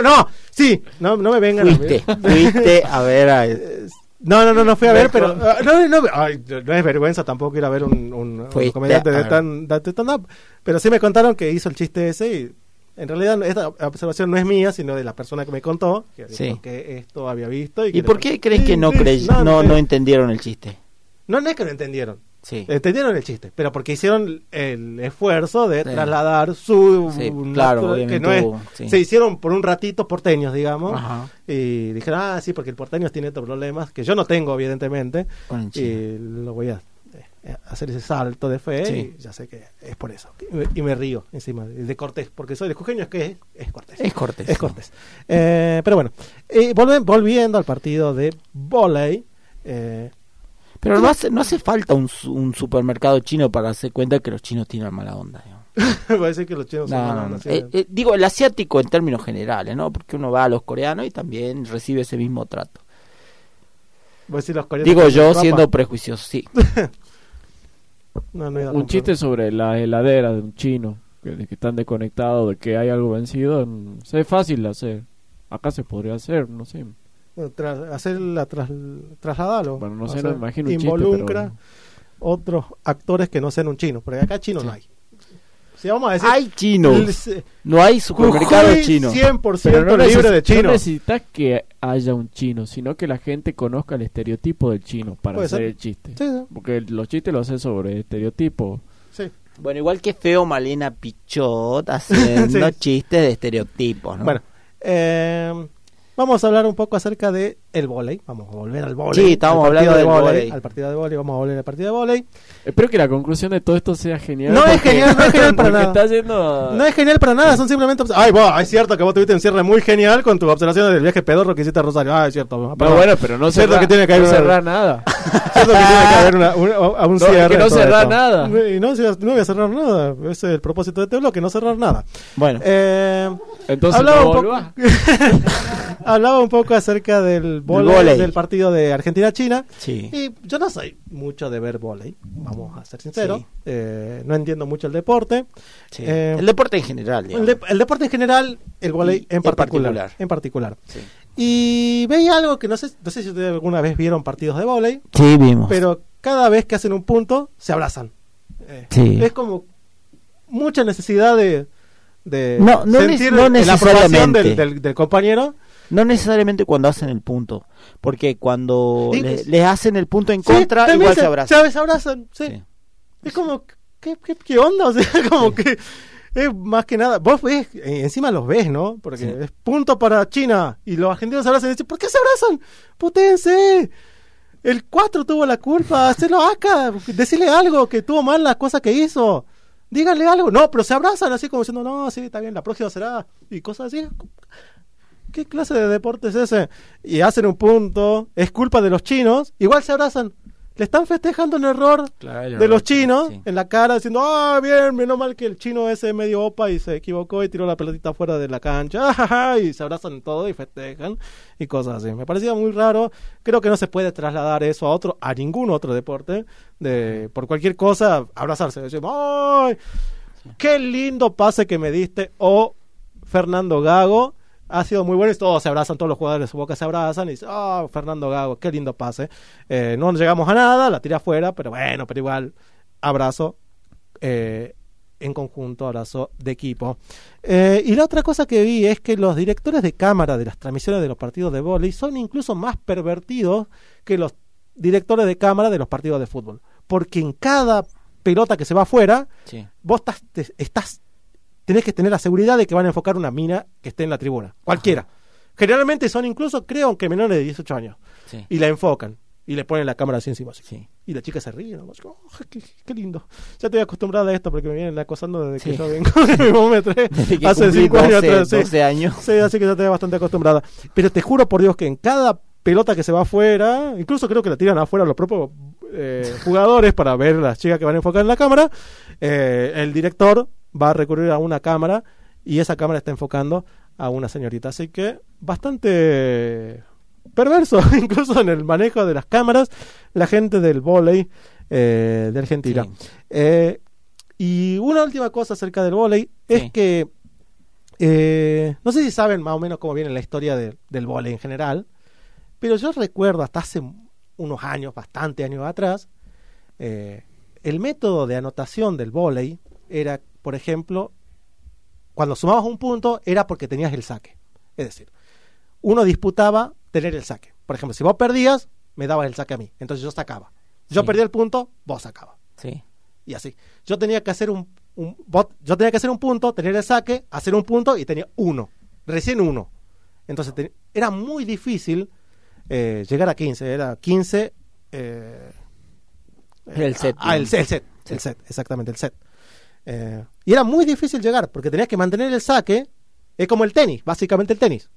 Speaker 5: no me vengan
Speaker 6: Fuiste a ver a...
Speaker 5: No fui a ver, pero
Speaker 6: Mejor.
Speaker 5: no es vergüenza tampoco ir a ver un
Speaker 6: Fuiste
Speaker 5: comediante
Speaker 6: a
Speaker 5: de
Speaker 6: ver.
Speaker 5: stand-up, pero sí me contaron que hizo el chiste ese y en realidad esta observación no es mía, sino de la persona que me contó, que
Speaker 6: Sí.
Speaker 5: dijo que esto había visto.
Speaker 6: ¿Y por qué crees que no entendieron el chiste?
Speaker 5: No es que no entendieron.
Speaker 6: Sí.
Speaker 5: Entendieron el chiste, pero porque hicieron el esfuerzo de
Speaker 6: Sí.
Speaker 5: trasladar su...
Speaker 6: Sí, claro,
Speaker 5: que
Speaker 6: obviamente
Speaker 5: no es,
Speaker 6: hubo, sí.
Speaker 5: se hicieron por un ratito porteños, digamos,
Speaker 6: Ajá.
Speaker 5: y dijeron, sí, porque el porteño tiene estos problemas, que yo no tengo, evidentemente,
Speaker 6: Con el chino.
Speaker 5: y lo voy a hacer ese salto de fe,
Speaker 6: Sí.
Speaker 5: y ya sé que es por eso. Y me río encima, de Cortés, porque soy de jujeño, es que es Cortés.
Speaker 6: Es Cortés.
Speaker 5: Es Cortés. Pero bueno, volviendo al partido de vóley,
Speaker 6: Pero no hace falta un supermercado chino para darse cuenta que los chinos tienen mala onda. Digamos.
Speaker 5: voy a decir que los chinos son
Speaker 6: No,
Speaker 5: malos,
Speaker 6: no.
Speaker 5: ¿no? Sí.
Speaker 6: Digo, el asiático en términos generales, ¿no? Porque uno va a los coreanos y también recibe ese mismo trato.
Speaker 5: Voy a decir los coreanos
Speaker 6: Digo
Speaker 5: que
Speaker 6: yo
Speaker 5: son
Speaker 6: siendo
Speaker 5: papas.
Speaker 6: prejuicioso, sí.
Speaker 5: No iba a
Speaker 1: Un
Speaker 5: romper.
Speaker 1: chiste sobre la heladera de un chino, de que están desconectados, de que hay algo vencido, es fácil de hacer. Acá se podría hacer, no sé.
Speaker 5: Bueno, trasladarlo.
Speaker 1: Bueno, no
Speaker 5: O
Speaker 1: sé,
Speaker 5: sea,
Speaker 1: no me imagino un chiste,
Speaker 5: involucra
Speaker 1: pero...
Speaker 5: otros actores que no sean un chino, porque acá chino
Speaker 6: Sí.
Speaker 5: no hay. Si vamos a decir,
Speaker 6: Hay chinos,
Speaker 5: el-
Speaker 6: no hay supermercados
Speaker 5: Jujuy
Speaker 6: chinos.
Speaker 5: 100%
Speaker 1: Pero
Speaker 5: libre de chino.
Speaker 1: no necesitas que haya un chino, sino que la gente conozca el estereotipo del chino para
Speaker 5: Puede
Speaker 1: hacer
Speaker 5: ser.
Speaker 1: el chiste.
Speaker 5: Sí, sí,
Speaker 1: Porque los chistes los hacen sobre estereotipos.
Speaker 5: sí.
Speaker 6: Bueno, igual que feo Malena Pichot haciendo
Speaker 5: Sí.
Speaker 6: chistes de estereotipos, ¿no?
Speaker 5: Bueno, vamos a hablar un poco acerca de el vóley. Vamos a volver al vóley.
Speaker 6: Sí, estábamos
Speaker 5: al partido
Speaker 6: hablando
Speaker 5: de
Speaker 6: del
Speaker 5: vóley.
Speaker 6: vóley.
Speaker 5: Al partido de vóley, vamos a volver al partido de vóley.
Speaker 1: Espero que la conclusión de todo esto sea genial.
Speaker 5: No es
Speaker 1: porque-
Speaker 5: genial, no es genial para
Speaker 1: porque
Speaker 5: nada.
Speaker 1: está yendo...
Speaker 5: No es genial para nada, son simplemente... es cierto que vos tuviste un cierre muy genial con tu observación del viaje pedorro que hiciste a Rosario. Es cierto.
Speaker 1: No,
Speaker 5: perdón.
Speaker 1: bueno, pero no
Speaker 5: Cierto
Speaker 1: cerrar,
Speaker 5: que tiene que haber
Speaker 1: no
Speaker 5: una-
Speaker 1: cerrar nada.
Speaker 5: Cierto que tiene que haber un
Speaker 1: No,
Speaker 5: cierre.
Speaker 1: que no
Speaker 5: de todo
Speaker 1: cerrar
Speaker 5: esto.
Speaker 1: nada.
Speaker 5: Y no voy a cerrar nada. Ese es el propósito de este bloque, no cerrar nada.
Speaker 6: Bueno,
Speaker 1: Entonces
Speaker 5: hablaba,
Speaker 1: no
Speaker 5: un poco,
Speaker 1: volvás.
Speaker 5: hablaba un poco acerca del vóley,
Speaker 6: vóley.
Speaker 5: del partido de Argentina-China.
Speaker 6: sí.
Speaker 5: Y yo no soy mucho de ver vóley, vamos a ser sinceros.
Speaker 6: Sí.
Speaker 5: No entiendo mucho el deporte.
Speaker 6: Sí.
Speaker 5: Eh,
Speaker 6: El deporte en general, digamos.
Speaker 5: El deporte en general, el vóley
Speaker 6: Y
Speaker 5: en particular. En particular.
Speaker 6: Sí.
Speaker 5: Y veía algo que no sé si ustedes alguna vez vieron partidos de vóley,
Speaker 6: Sí, vimos.
Speaker 5: pero cada vez que hacen un punto se abrazan.
Speaker 6: Sí.
Speaker 5: Es como mucha necesidad de
Speaker 6: No
Speaker 5: sentir
Speaker 6: no
Speaker 5: la aprobación
Speaker 6: necesariamente.
Speaker 5: del compañero.
Speaker 6: No necesariamente cuando hacen el punto, porque cuando
Speaker 5: Sí,
Speaker 6: les hacen el punto en
Speaker 5: Sí,
Speaker 6: contra,
Speaker 5: también
Speaker 6: igual se abrazan.
Speaker 5: Se abrazan, sí.
Speaker 6: Sí.
Speaker 5: Es como, ¿qué onda? O sea, como que es más que nada, vos ves, encima los ves, ¿no? Porque
Speaker 6: Sí.
Speaker 5: es punto para China y los argentinos se abrazan y dicen, ¿por qué se abrazan? ¡Putéense! El 4 tuvo la culpa, hacelo acá, decirle algo, que tuvo mal las cosas que hizo. Díganle algo. No, pero se abrazan así como diciendo, no, sí, está bien, la próxima será. Y cosas así. ¿Qué clase de deporte es ese? Y hacen un punto, es culpa de los chinos, igual se abrazan. Le están festejando un error
Speaker 6: Claro,
Speaker 5: de los chinos
Speaker 6: sí.
Speaker 5: en la cara, diciendo, bien, menos mal que el chino ese medio opa y se equivocó y tiró la pelotita fuera de la cancha, y se abrazan todo y festejan y cosas así. Me parecía muy raro. Creo que no se puede trasladar eso a ningún otro deporte, por cualquier cosa, abrazarse. Decimos, ¡ay! ¡Qué lindo pase que me diste! O Fernando Gago. Ha sido muy bueno y todos se abrazan, todos los jugadores de su Boca se abrazan y dicen, Fernando Gago, qué lindo pase. No llegamos a nada, la tiré afuera, pero bueno, pero igual, abrazo en conjunto, abrazo de equipo. Y la otra cosa que vi es que los directores de cámara de las transmisiones de los partidos de vóley son incluso más pervertidos que los directores de cámara de los partidos de fútbol. Porque en cada pelota que se va afuera,
Speaker 6: Sí.
Speaker 5: vos estás tenés que tener la seguridad de que van a enfocar una mina que esté en la tribuna. Cualquiera. Generalmente son incluso, creo que menores de 18 años.
Speaker 6: Sí.
Speaker 5: Y la enfocan. Y le ponen la cámara así encima. Así.
Speaker 6: Sí.
Speaker 5: Y la chica se ríe. ¿No? Oh, qué lindo. Ya estoy acostumbrada a esto porque me vienen acosando desde que
Speaker 6: Sí.
Speaker 5: yo vengo de mi mamá
Speaker 6: Desde que
Speaker 5: hace
Speaker 6: cumplí
Speaker 5: 5 años
Speaker 6: 12,
Speaker 5: atrás. Sí.
Speaker 6: 12 años.
Speaker 5: Sí, así que ya estoy bastante acostumbrada. Pero te juro por Dios que en cada pelota que se va afuera, incluso creo que la tiran afuera los propios jugadores para ver las chicas que van a enfocar en la cámara, el director va a recurrir a una cámara y esa cámara está enfocando a una señorita. Así que bastante perverso, incluso en el manejo de las cámaras, la gente del vóley de Argentina.
Speaker 6: Sí.
Speaker 5: Y una última cosa acerca del vóley es
Speaker 6: Sí.
Speaker 5: que no sé si saben más o menos cómo viene la historia del vóley en general, pero yo recuerdo hasta hace unos años, bastante años atrás, el método de anotación del vóley era, por ejemplo, cuando sumabas un punto era porque tenías el saque. Es decir, uno disputaba tener el saque. Por ejemplo, si vos perdías, me dabas el saque a mí. Entonces yo sacaba. Yo
Speaker 6: Sí.
Speaker 5: perdía el punto, vos sacabas.
Speaker 6: Sí.
Speaker 5: Y así. Yo tenía que hacer yo tenía que hacer un punto, tener el saque, hacer un punto y tenía uno. Recién uno. Entonces era muy difícil llegar a 15. Era 15.
Speaker 6: El set.
Speaker 5: El set, exactamente, el set. Y era muy difícil llegar porque tenías que mantener el saque. Es como el tenis, básicamente el tenis.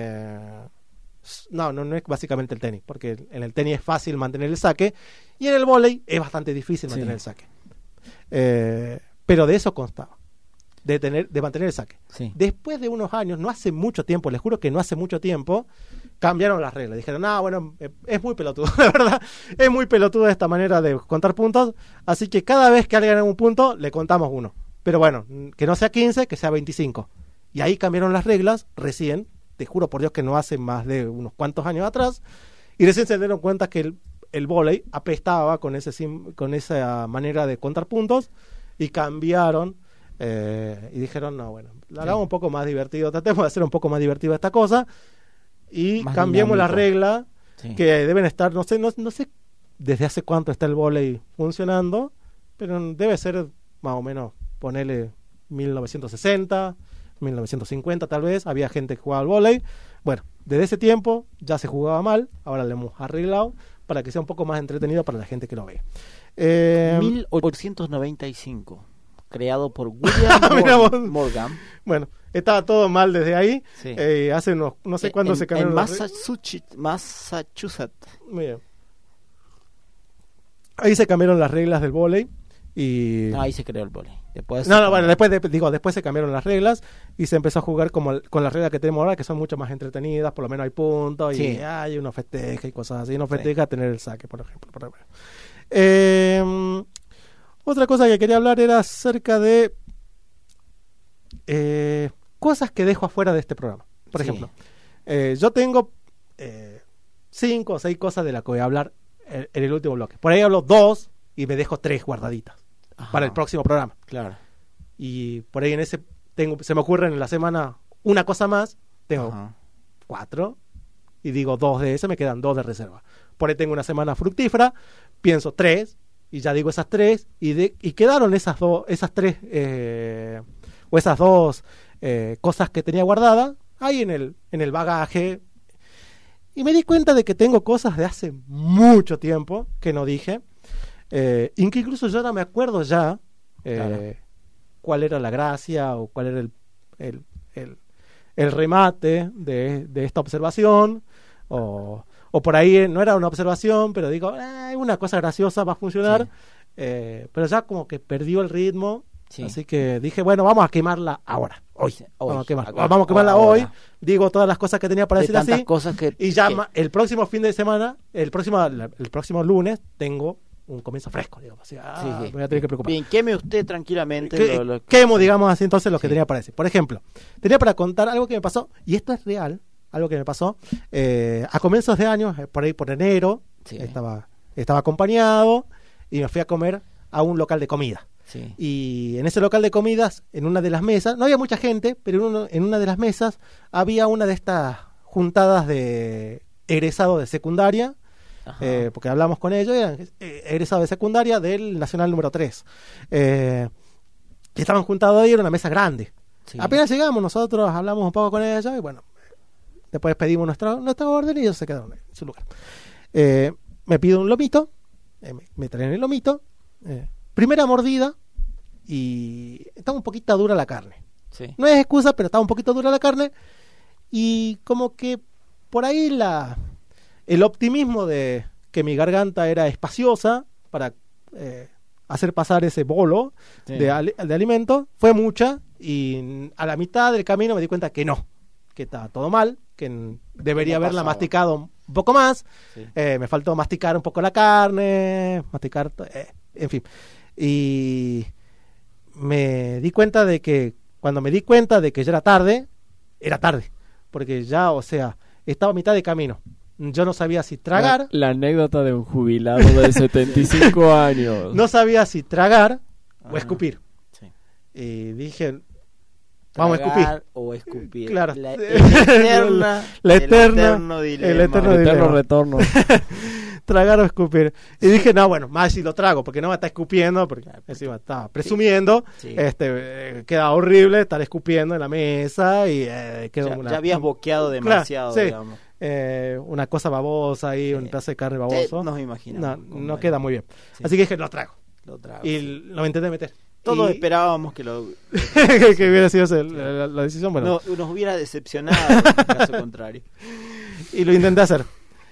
Speaker 5: No es básicamente el tenis, porque en el tenis es fácil mantener el saque y en el vóley es bastante difícil mantener el saque. Pero de eso constaba, de mantener el saque.
Speaker 6: Sí.
Speaker 5: Después de unos años, no hace mucho tiempo, les juro que no hace mucho tiempo, cambiaron las reglas. Dijeron, bueno, es muy pelotudo, la verdad, es muy pelotudo esta manera de contar puntos, así que cada vez que alguien gana un punto, le contamos uno. Pero bueno, que no sea 15, que sea 25. Y ahí cambiaron las reglas recién, te juro por Dios que no hace más de unos cuantos años atrás, y recién se dieron cuenta que el vóley apestaba con esa manera de contar puntos, y cambiaron, y dijeron, no, bueno, la hagamos un poco más divertido, tratemos de hacer un poco más divertida esta cosa, y
Speaker 6: Más
Speaker 5: cambiemos la
Speaker 6: dinámico.
Speaker 5: regla,
Speaker 6: Sí.
Speaker 5: que deben estar, no sé desde hace cuánto está el vóley funcionando, pero debe ser más o menos, ponerle 1960, 1950 tal vez, había gente que jugaba al vóley. Bueno, desde ese tiempo ya se jugaba mal, ahora lo hemos arreglado para que sea un poco más entretenido para la gente que lo ve.
Speaker 6: 1895, creado por William
Speaker 5: Mira vos.
Speaker 6: Morgan.
Speaker 5: Bueno, estaba todo mal desde ahí.
Speaker 6: Sí.
Speaker 5: Hace unos, no sé cuándo se cambiaron
Speaker 6: en
Speaker 5: las reglas.
Speaker 6: Massachusetts.
Speaker 5: Muy bien. Ahí se cambiaron las reglas del vóley y
Speaker 6: No, ahí se creó el vóley. Después
Speaker 5: bueno, después se cambiaron las reglas y se empezó a jugar con las reglas que tenemos ahora, que son mucho más entretenidas, por lo menos hay puntos
Speaker 6: Sí.
Speaker 5: y hay uno festeja y cosas así, uno
Speaker 6: Sí.
Speaker 5: festeja tener el saque, por ejemplo. Otra cosa que quería hablar era acerca de cosas que dejo afuera de este programa. Por
Speaker 6: Sí.
Speaker 5: ejemplo, yo tengo 5 o 6 cosas de las que voy a hablar en el último bloque. Por ahí hablo 2 y me dejo 3 guardaditas
Speaker 6: Ajá.
Speaker 5: para el próximo programa.
Speaker 6: Claro.
Speaker 5: Y por ahí en ese se me ocurre en la semana una cosa más, tengo
Speaker 6: Ajá.
Speaker 5: 4 y digo 2 de esas, me quedan 2 de reserva. Por ahí tengo una semana fructífera, pienso 3 y ya digo esas 3 y quedaron esas 3 o esas 2 cosas que tenía guardadas ahí en el bagaje. Y me di cuenta de que tengo cosas de hace mucho tiempo que no dije, y que incluso yo no me acuerdo ya
Speaker 6: Claro.
Speaker 5: cuál era la gracia o cuál era el remate de esta observación, o por ahí no era una observación, pero digo, una cosa graciosa va a funcionar, pero ya como que perdió el ritmo.
Speaker 6: Sí.
Speaker 5: Así que dije, bueno, vamos a quemarla ahora, hoy.
Speaker 6: Sí, hoy,
Speaker 5: Vamos a
Speaker 6: acá,
Speaker 5: vamos a quemarla
Speaker 6: ahora.
Speaker 5: hoy. Digo todas las cosas que tenía para
Speaker 6: De
Speaker 5: decir
Speaker 6: tantas
Speaker 5: así.
Speaker 6: cosas que
Speaker 5: Y ya
Speaker 6: que-
Speaker 5: el próximo fin de semana, el próximo lunes, tengo un comienzo fresco. Digo, así,
Speaker 6: Sí, sí.
Speaker 5: me voy a tener que preocupar.
Speaker 6: Bien, queme usted tranquilamente
Speaker 5: Quemo, digamos así, entonces lo que
Speaker 6: Sí.
Speaker 5: tenía para decir. Por ejemplo, tenía para contar algo que me pasó, y esto es real, algo que me pasó a comienzos de año, por ahí por enero,
Speaker 6: Sí.
Speaker 5: estaba acompañado y me fui a comer a un local de comida.
Speaker 6: Sí.
Speaker 5: Y en ese local de comidas, en una de las mesas, no había mucha gente, pero en una de las mesas había una de estas juntadas de egresados de secundaria,
Speaker 6: Ajá.
Speaker 5: porque hablamos con ellos, eran egresados de secundaria del Nacional número 3. Que estaban juntados ahí, era una mesa grande,
Speaker 6: Sí.
Speaker 5: Apenas llegamos, nosotros hablamos un poco con ella y bueno, después pedimos nuestra orden y ellos se quedaron en su lugar. Me pido un lomito, me traen el lomito, primera mordida y estaba un poquito dura la carne.
Speaker 6: Sí.
Speaker 5: No es excusa, pero estaba un poquito dura la carne y como que por ahí el optimismo de que mi garganta era espaciosa para hacer pasar ese bolo
Speaker 6: Sí.
Speaker 5: de alimento fue mucha y a la mitad del camino me di cuenta que no, que estaba todo mal, que debería
Speaker 6: no
Speaker 5: haberla
Speaker 6: pasaba.
Speaker 5: masticado un poco más.
Speaker 6: Sí.
Speaker 5: Me faltó masticar un poco la carne, en fin. Y me di cuenta de que cuando me di cuenta de que ya era tarde, porque ya, o sea, estaba a mitad de camino. Yo no sabía si tragar,
Speaker 1: La anécdota de un jubilado de 75 años.
Speaker 5: no sabía si tragar o
Speaker 6: Ah.
Speaker 5: escupir.
Speaker 6: Sí.
Speaker 5: Y dije, vamos a escupir.
Speaker 6: Tragar o escupir.
Speaker 5: Claro.
Speaker 6: La eterna,
Speaker 5: La eterna-
Speaker 6: el eterno dilema.
Speaker 5: el eterno
Speaker 1: Eterno
Speaker 5: dilema.
Speaker 1: retorno.
Speaker 5: Tragar o escupir. Y dije, no, bueno, más si lo trago, porque no me está escupiendo, porque encima estaba presumiendo.
Speaker 6: Sí.
Speaker 5: Queda horrible estar escupiendo en la mesa y quedó
Speaker 6: Ya habías boqueado demasiado,
Speaker 5: sí.
Speaker 6: digamos.
Speaker 5: Una cosa babosa ahí,
Speaker 6: Sí.
Speaker 5: un pedazo de carne baboso.
Speaker 6: Nos imaginamos.
Speaker 5: No queda muy bien.
Speaker 6: Sí.
Speaker 5: Así que dije, lo trago.
Speaker 6: Lo trago,
Speaker 5: Y
Speaker 6: sí.
Speaker 5: lo intenté meter.
Speaker 6: Todos
Speaker 5: Y-
Speaker 6: esperábamos que
Speaker 5: que hubiera sido la decisión, bueno.
Speaker 6: nos hubiera decepcionado en caso contrario.
Speaker 5: Y lo intenté hacer.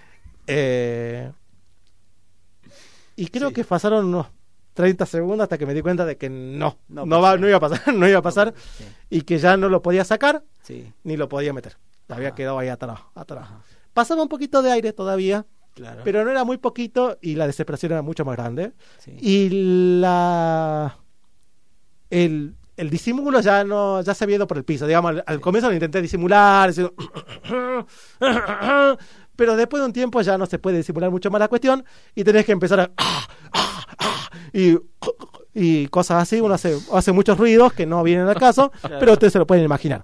Speaker 5: Y creo
Speaker 6: Sí.
Speaker 5: que pasaron unos 30 segundos hasta que me di cuenta de que no
Speaker 6: No
Speaker 5: iba a pasar, no iba a pasar,
Speaker 6: Sí.
Speaker 5: y que ya no lo podía sacar
Speaker 6: Sí,
Speaker 5: ni lo podía meter. Había
Speaker 6: Ajá.
Speaker 5: quedado ahí atrás.
Speaker 6: Ajá.
Speaker 5: Pasaba un poquito de aire todavía,
Speaker 6: claro.
Speaker 5: pero no era muy poquito y la desesperación era mucho más grande.
Speaker 6: Sí.
Speaker 5: Y el disimulo ya se había ido por el piso. Digamos, al comienzo lo intenté disimular, diciendo, pero después de un tiempo ya no se puede disimular mucho más la cuestión y tenés que empezar a y cosas así. Uno hace muchos ruidos que no vienen al caso, pero ustedes se lo pueden imaginar.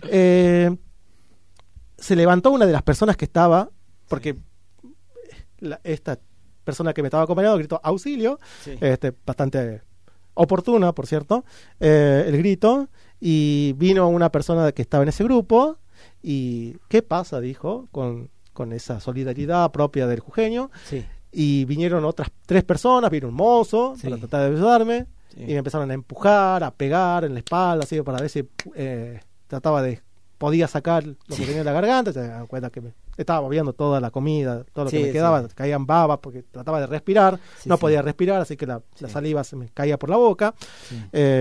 Speaker 5: Se levantó una de las personas que estaba, porque esta persona que me estaba acompañando gritó auxilio,
Speaker 6: Sí.
Speaker 5: bastante oportuna, por cierto, el grito, y vino una persona que estaba en ese grupo y ¿qué pasa? Dijo, con esa solidaridad propia del jujeño,
Speaker 6: Sí.
Speaker 5: y vinieron otras 3 personas, vino un mozo
Speaker 6: Sí.
Speaker 5: para tratar de ayudarme,
Speaker 6: Sí.
Speaker 5: y me empezaron a empujar, a pegar en la espalda, así para ver si podía sacar lo que tenía en la garganta. Se dan cuenta que me estaba moviendo toda la comida, todo lo que
Speaker 6: Sí,
Speaker 5: me quedaba,
Speaker 6: sí.
Speaker 5: caían babas porque trataba de respirar,
Speaker 6: Sí,
Speaker 5: no
Speaker 6: sí.
Speaker 5: podía respirar, así que la
Speaker 6: Sí.
Speaker 5: saliva se me caía por la boca.
Speaker 6: Sí.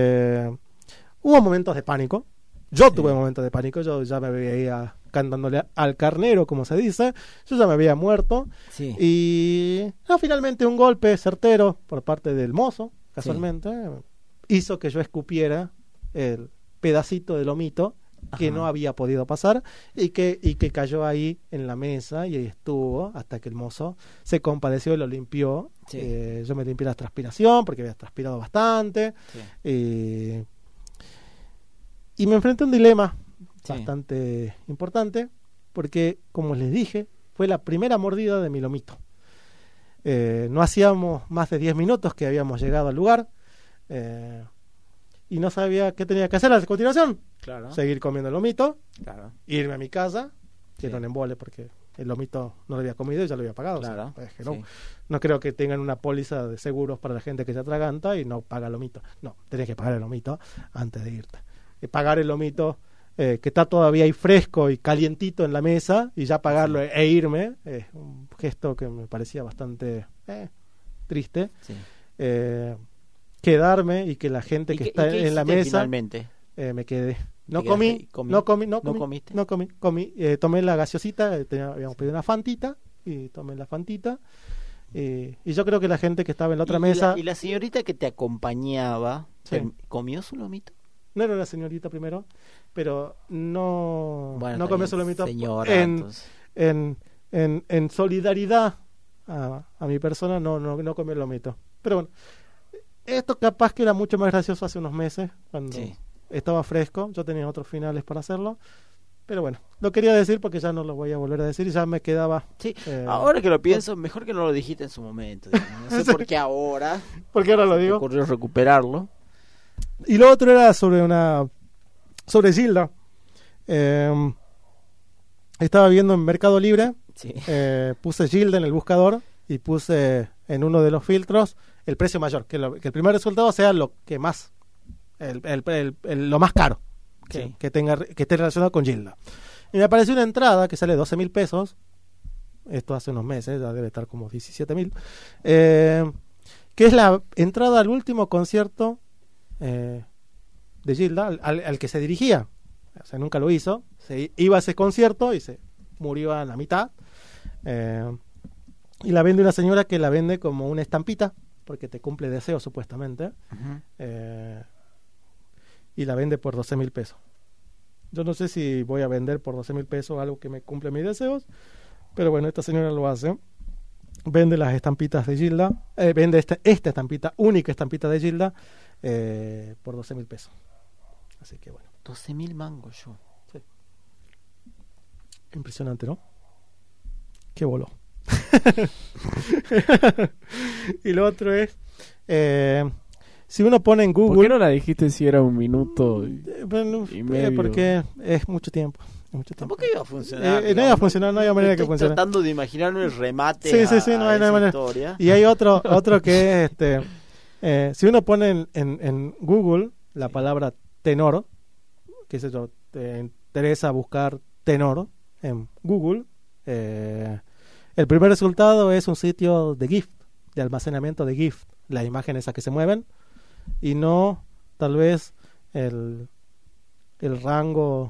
Speaker 5: Hubo momentos de pánico. Yo
Speaker 6: Sí.
Speaker 5: tuve momentos de pánico. Yo ya me veía cantándole al carnero, como se dice. Yo ya me había muerto.
Speaker 6: Sí.
Speaker 5: Y finalmente un golpe certero por parte del mozo, casualmente, hizo que yo escupiera el pedacito de lomito que
Speaker 6: Ajá.
Speaker 5: no había podido pasar y que cayó ahí en la mesa y ahí estuvo hasta que el mozo se compadeció y lo limpió.
Speaker 6: Sí.
Speaker 5: Yo me limpié la transpiración porque había transpirado bastante.
Speaker 6: Sí.
Speaker 5: Y me enfrenté a un dilema
Speaker 6: Sí.
Speaker 5: bastante importante porque, como les dije, fue la primera mordida de mi lomito. No hacíamos más de 10 minutos que habíamos llegado al lugar y no sabía qué tenía que hacer a continuación.
Speaker 6: Claro.
Speaker 5: Seguir comiendo el lomito,
Speaker 6: Claro.
Speaker 5: irme a mi casa, que
Speaker 6: Sí.
Speaker 5: era un embole porque el lomito no lo había comido y ya lo había pagado.
Speaker 6: Claro.
Speaker 5: O sea, es que
Speaker 6: Sí.
Speaker 5: no creo que tengan una póliza de seguros para la gente que se atraganta y no paga el lomito. No, tenés que pagar el lomito antes de irte. Pagar el lomito que está todavía ahí fresco y calientito en la mesa y ya pagarlo e irme es un gesto que me parecía bastante triste.
Speaker 6: Sí.
Speaker 5: Quedarme y que la gente
Speaker 6: ¿Y
Speaker 5: que
Speaker 6: qué-
Speaker 5: está
Speaker 6: y qué
Speaker 5: en la
Speaker 6: hiciste
Speaker 5: mesa
Speaker 6: finalmente?
Speaker 5: me quedé. No
Speaker 6: quedaste
Speaker 5: comí,
Speaker 6: ahí?
Speaker 5: no comí,
Speaker 6: ¿No comiste?
Speaker 5: no comí. Tomé la gaseosita, habíamos pedido una fantita y tomé la fantita. Y yo creo que la gente que estaba en la otra mesa,
Speaker 6: Y la señorita que te acompañaba,
Speaker 5: Sí.
Speaker 6: ¿comió su lomito?
Speaker 5: no era la señorita primero, pero no
Speaker 6: Bueno,
Speaker 5: no
Speaker 6: está
Speaker 5: comió
Speaker 6: bien,
Speaker 5: su lomito
Speaker 6: señora,
Speaker 5: en,
Speaker 6: entonces.
Speaker 5: en solidaridad a mi persona, no comió el lomito. Pero bueno, esto capaz que era mucho más gracioso hace unos meses, cuando
Speaker 6: Sí.
Speaker 5: estaba fresco. Yo tenía otros finales para hacerlo. Pero bueno, lo quería decir porque ya no lo voy a volver a decir y ya me quedaba.
Speaker 6: Sí,
Speaker 5: Eh,
Speaker 6: ahora que lo pienso, mejor que no lo dijiste en su momento. digamos. No sé
Speaker 5: Sí.
Speaker 6: por qué ahora
Speaker 5: Porque ahora lo
Speaker 6: te
Speaker 5: digo.
Speaker 6: ocurrió recuperarlo.
Speaker 5: Y lo otro era sobre sobre Gilda. Estaba viendo en Mercado Libre,
Speaker 6: Sí.
Speaker 5: puse Gilda en el buscador y puse en uno de los filtros el precio mayor, que el primer resultado sea lo que más, lo más caro
Speaker 6: Sí.
Speaker 5: que esté relacionado con Gilda. Y me apareció una entrada que sale 12.000 pesos. Esto hace unos meses, ya debe estar como 17.000. Que es la entrada al último concierto de Gilda, al que se dirigía. O sea, nunca lo hizo. Se iba a ese concierto y se murió a la mitad. Y la vende una señora que la vende como una estampita, porque te cumple deseos supuestamente.
Speaker 6: Ujú.
Speaker 5: Y la vende por 12.000 pesos. Yo no sé si voy a vender por 12.000 pesos algo que me cumple mis deseos, pero bueno, esta señora lo hace. Vende las estampitas de Gilda, vende esta estampita, única estampita de Gilda, por 12.000 pesos. Así que bueno,
Speaker 6: 12.000 mangos yo.
Speaker 5: impresionante, ¿no? Qué voló. Y lo otro es, si uno pone en
Speaker 1: ¿Por qué
Speaker 5: Google,
Speaker 1: no la dijiste si era un minuto?
Speaker 5: bueno,
Speaker 1: y medio?
Speaker 5: porque es mucho tiempo. Mucho tiempo.
Speaker 6: Tampoco iba a funcionar.
Speaker 5: No iba a funcionar, no había manera que
Speaker 6: Estoy
Speaker 5: funcione.
Speaker 6: tratando de imaginarme el remate
Speaker 5: Sí, no hay
Speaker 6: esa
Speaker 5: manera.
Speaker 6: historia.
Speaker 5: Y hay otro que es, si uno pone en Google la palabra tenor, qué sé yo, te interesa buscar tenor en Google, el primer resultado es un sitio de GIF, de almacenamiento de GIF, las imágenes esas que se mueven, y no tal vez el rango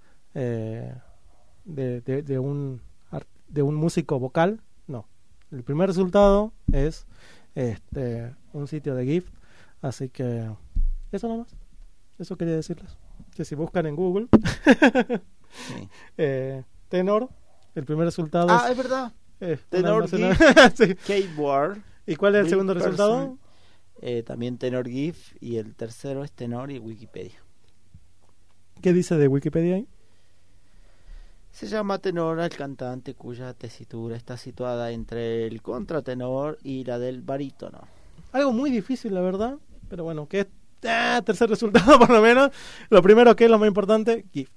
Speaker 5: de un músico vocal. No, el primer resultado es un sitio de GIF. Así que eso nomás, eso quería decirles, que si buscan en Google
Speaker 6: Sí.
Speaker 5: tenor, el primer resultado
Speaker 6: Ah, es verdad.
Speaker 5: es
Speaker 6: Tenor
Speaker 5: una
Speaker 6: GIF.
Speaker 5: sí.
Speaker 6: Keyboard.
Speaker 5: ¿Y cuál es el
Speaker 6: Real
Speaker 5: segundo
Speaker 6: person.
Speaker 5: resultado?
Speaker 6: También Tenor GIF. Y el tercero es Tenor y Wikipedia.
Speaker 5: ¿Qué dice de Wikipedia ahí?
Speaker 6: Se llama tenor al cantante cuya tesitura está situada entre el contratenor y la del barítono.
Speaker 5: Algo muy difícil, la verdad, pero bueno, que es tercer resultado por lo menos. Lo primero, que es lo más importante, GIF.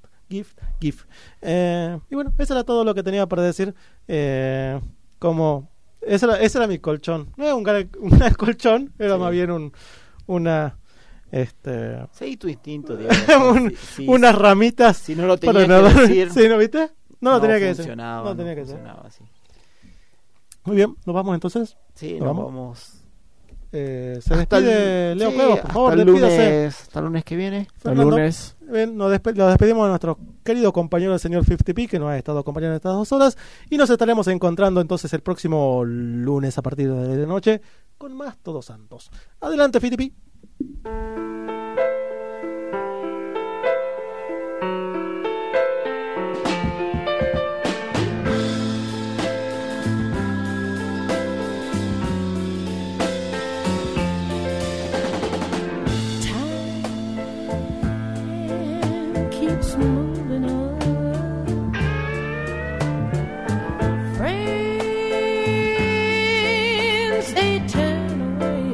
Speaker 5: Y bueno, eso era todo lo que tenía para decir. Ese era mi colchón. No era un colchón, era
Speaker 6: Sí.
Speaker 5: más bien una
Speaker 6: Seguí tu instinto, digamos.
Speaker 5: unas ramitas
Speaker 6: si no lo
Speaker 5: para
Speaker 6: tenía que
Speaker 5: nadar.
Speaker 6: decir,
Speaker 5: Sí, ¿no viste? No lo tenía que decir.
Speaker 6: funcionaba,
Speaker 5: No tenía que decir.
Speaker 6: funcionaba así.
Speaker 5: Muy bien, nos vamos entonces.
Speaker 6: Sí,
Speaker 5: ¿Nos
Speaker 6: nos
Speaker 5: vamos?
Speaker 6: vamos.
Speaker 5: Se
Speaker 6: Hasta
Speaker 5: despide Leo
Speaker 6: sí,
Speaker 5: Cuevas, por favor,
Speaker 6: hasta el
Speaker 5: despídase.
Speaker 6: hasta el lunes que viene.
Speaker 1: El
Speaker 5: Fernando.
Speaker 1: lunes.
Speaker 5: Bien, lo despedimos de nuestro querido compañero el señor 50p, que nos ha estado acompañando estas 2 horas, y nos estaremos encontrando entonces el próximo lunes a partir de la noche con más Todos Santos. Adelante, 50p.
Speaker 3: Time keeps moving on. Friends, they turn away.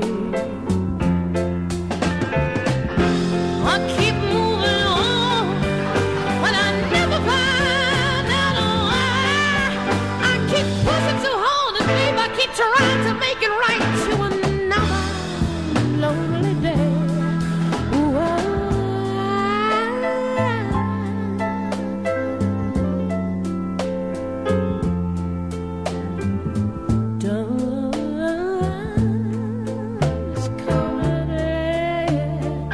Speaker 3: I keep moving on, but I never find out why. I keep pushing so hard, and babe, I keep trying to make it right to another lonely day. Dawn's coming in.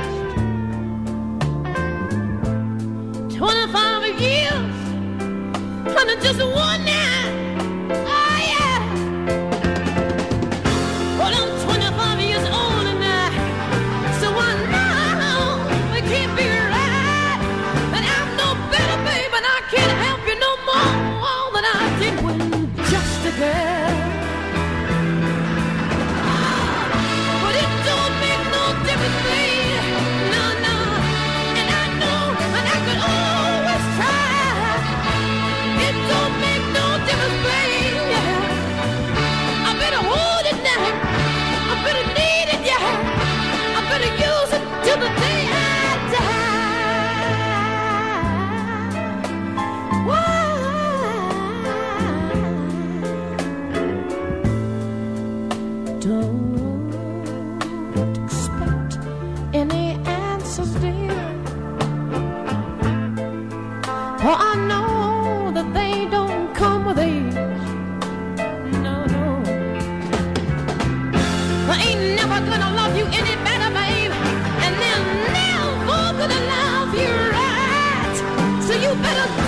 Speaker 3: 25 years under just one night. Oh yeah. Well, I'm 25 years older now, so I know it can't be right. And I'm no better, babe, and I can't help you no more than I did when just a girl. But it don't make no difference, babe. No, no. And I know, and I could always try. It don't make no For I know that they don't come with age. No, no. I ain't never gonna love you any better, babe. And they're never gonna love you right. So you better